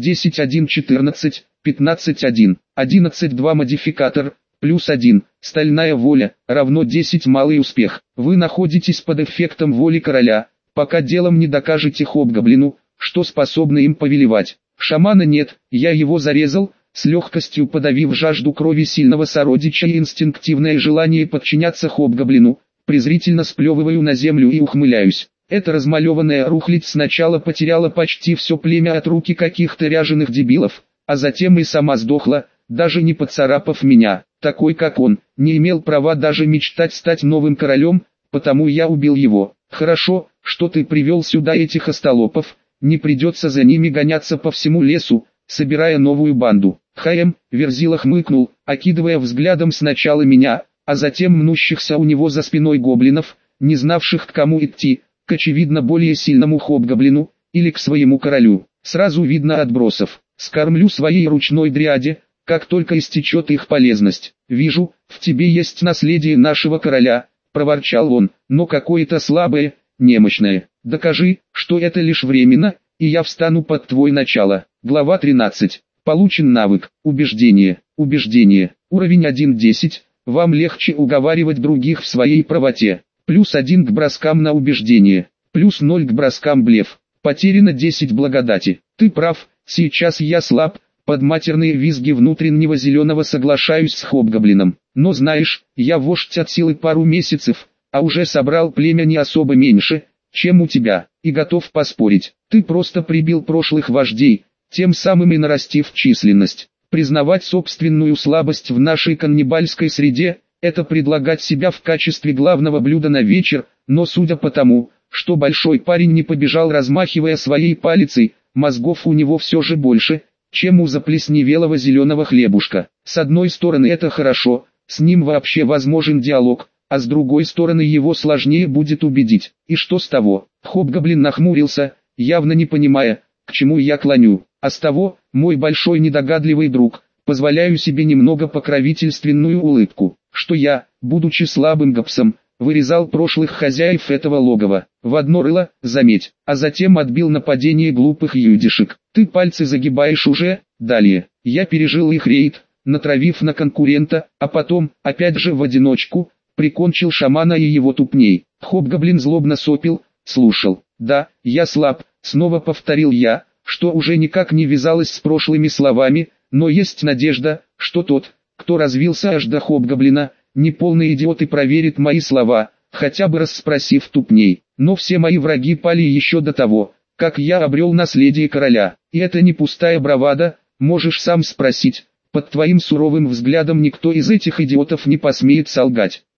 10.1.14, 15.1, 11.2 модификатор, +1, стальная воля, равно 10 малый успех. Вы находитесь под эффектом воли короля, пока делом не докажете хобгоблину, что способны им повелевать. Шамана нет, я его зарезал, с легкостью подавив жажду крови сильного сородича и инстинктивное желание подчиняться хобгоблину, презрительно сплевываю на землю и ухмыляюсь. Эта размалеванная рухлядь сначала потеряла почти все племя от руки каких-то ряженых дебилов, а затем и сама сдохла, даже не поцарапав меня. Такой как он, не имел права даже мечтать стать новым королем, потому я убил его. Хорошо, что ты привел сюда этих остолопов, не придется за ними гоняться по всему лесу, собирая новую банду. Верзила хмыкнул, окидывая взглядом сначала меня, а затем мнущихся у него за спиной гоблинов, не знавших к кому идти, к очевидно более сильному хобгоблину, или к своему королю. Сразу видно отбросов. Скормлю своей ручной дриаде, как только истечет их полезность. Вижу, в тебе есть наследие нашего короля, проворчал он, но какое-то слабое, немощное. Докажи, что это лишь временно, и я встану под твой начало. Глава 13. Получен навык, убеждение, уровень 1.10, вам легче уговаривать других в своей правоте. +1 к броскам на убеждение, +0 к броскам блеф. Потеряно 10 благодати. Ты прав, сейчас я слаб, под матерные визги внутреннего зеленого соглашаюсь с хобгоблином. Но знаешь, я вождь от силы пару месяцев, а уже собрал племя не особо меньше, чем у тебя, и готов поспорить. Ты просто прибил прошлых вождей, тем самым и нарастив численность. Признавать собственную слабость в нашей каннибальской среде – это предлагать себя в качестве главного блюда на вечер, но судя по тому, что большой парень не побежал размахивая своей палицей, мозгов у него все же больше, чем у заплесневелого зеленого хлебушка. С одной стороны это хорошо, с ним вообще возможен диалог, а с другой стороны его сложнее будет убедить. И что с того? Хобгоблин нахмурился, явно не понимая, к чему я клоню. А с того, мой большой недогадливый друг, позволяю себе немного покровительственную улыбку, что я, будучи слабым гопсом, вырезал прошлых хозяев этого логова в одно рыло, заметь, а затем отбил нападение глупых юдишек. Ты пальцы загибаешь уже. Далее, я пережил их рейд, натравив на конкурента, а потом, опять же в одиночку, прикончил шамана и его тупней. Хобгоблин злобно сопел, слушал. Да, я слаб, снова повторил я, что уже никак не вязалось с прошлыми словами, но есть надежда, что тот, кто развился аж до хобгоблина, не полный идиот и проверит мои слова, хотя бы расспросив тупней. Но все мои враги пали еще до того, как я обрел наследие короля. И это не пустая бравада, можешь сам спросить. Под твоим суровым взглядом никто из этих идиотов не посмеет солгать.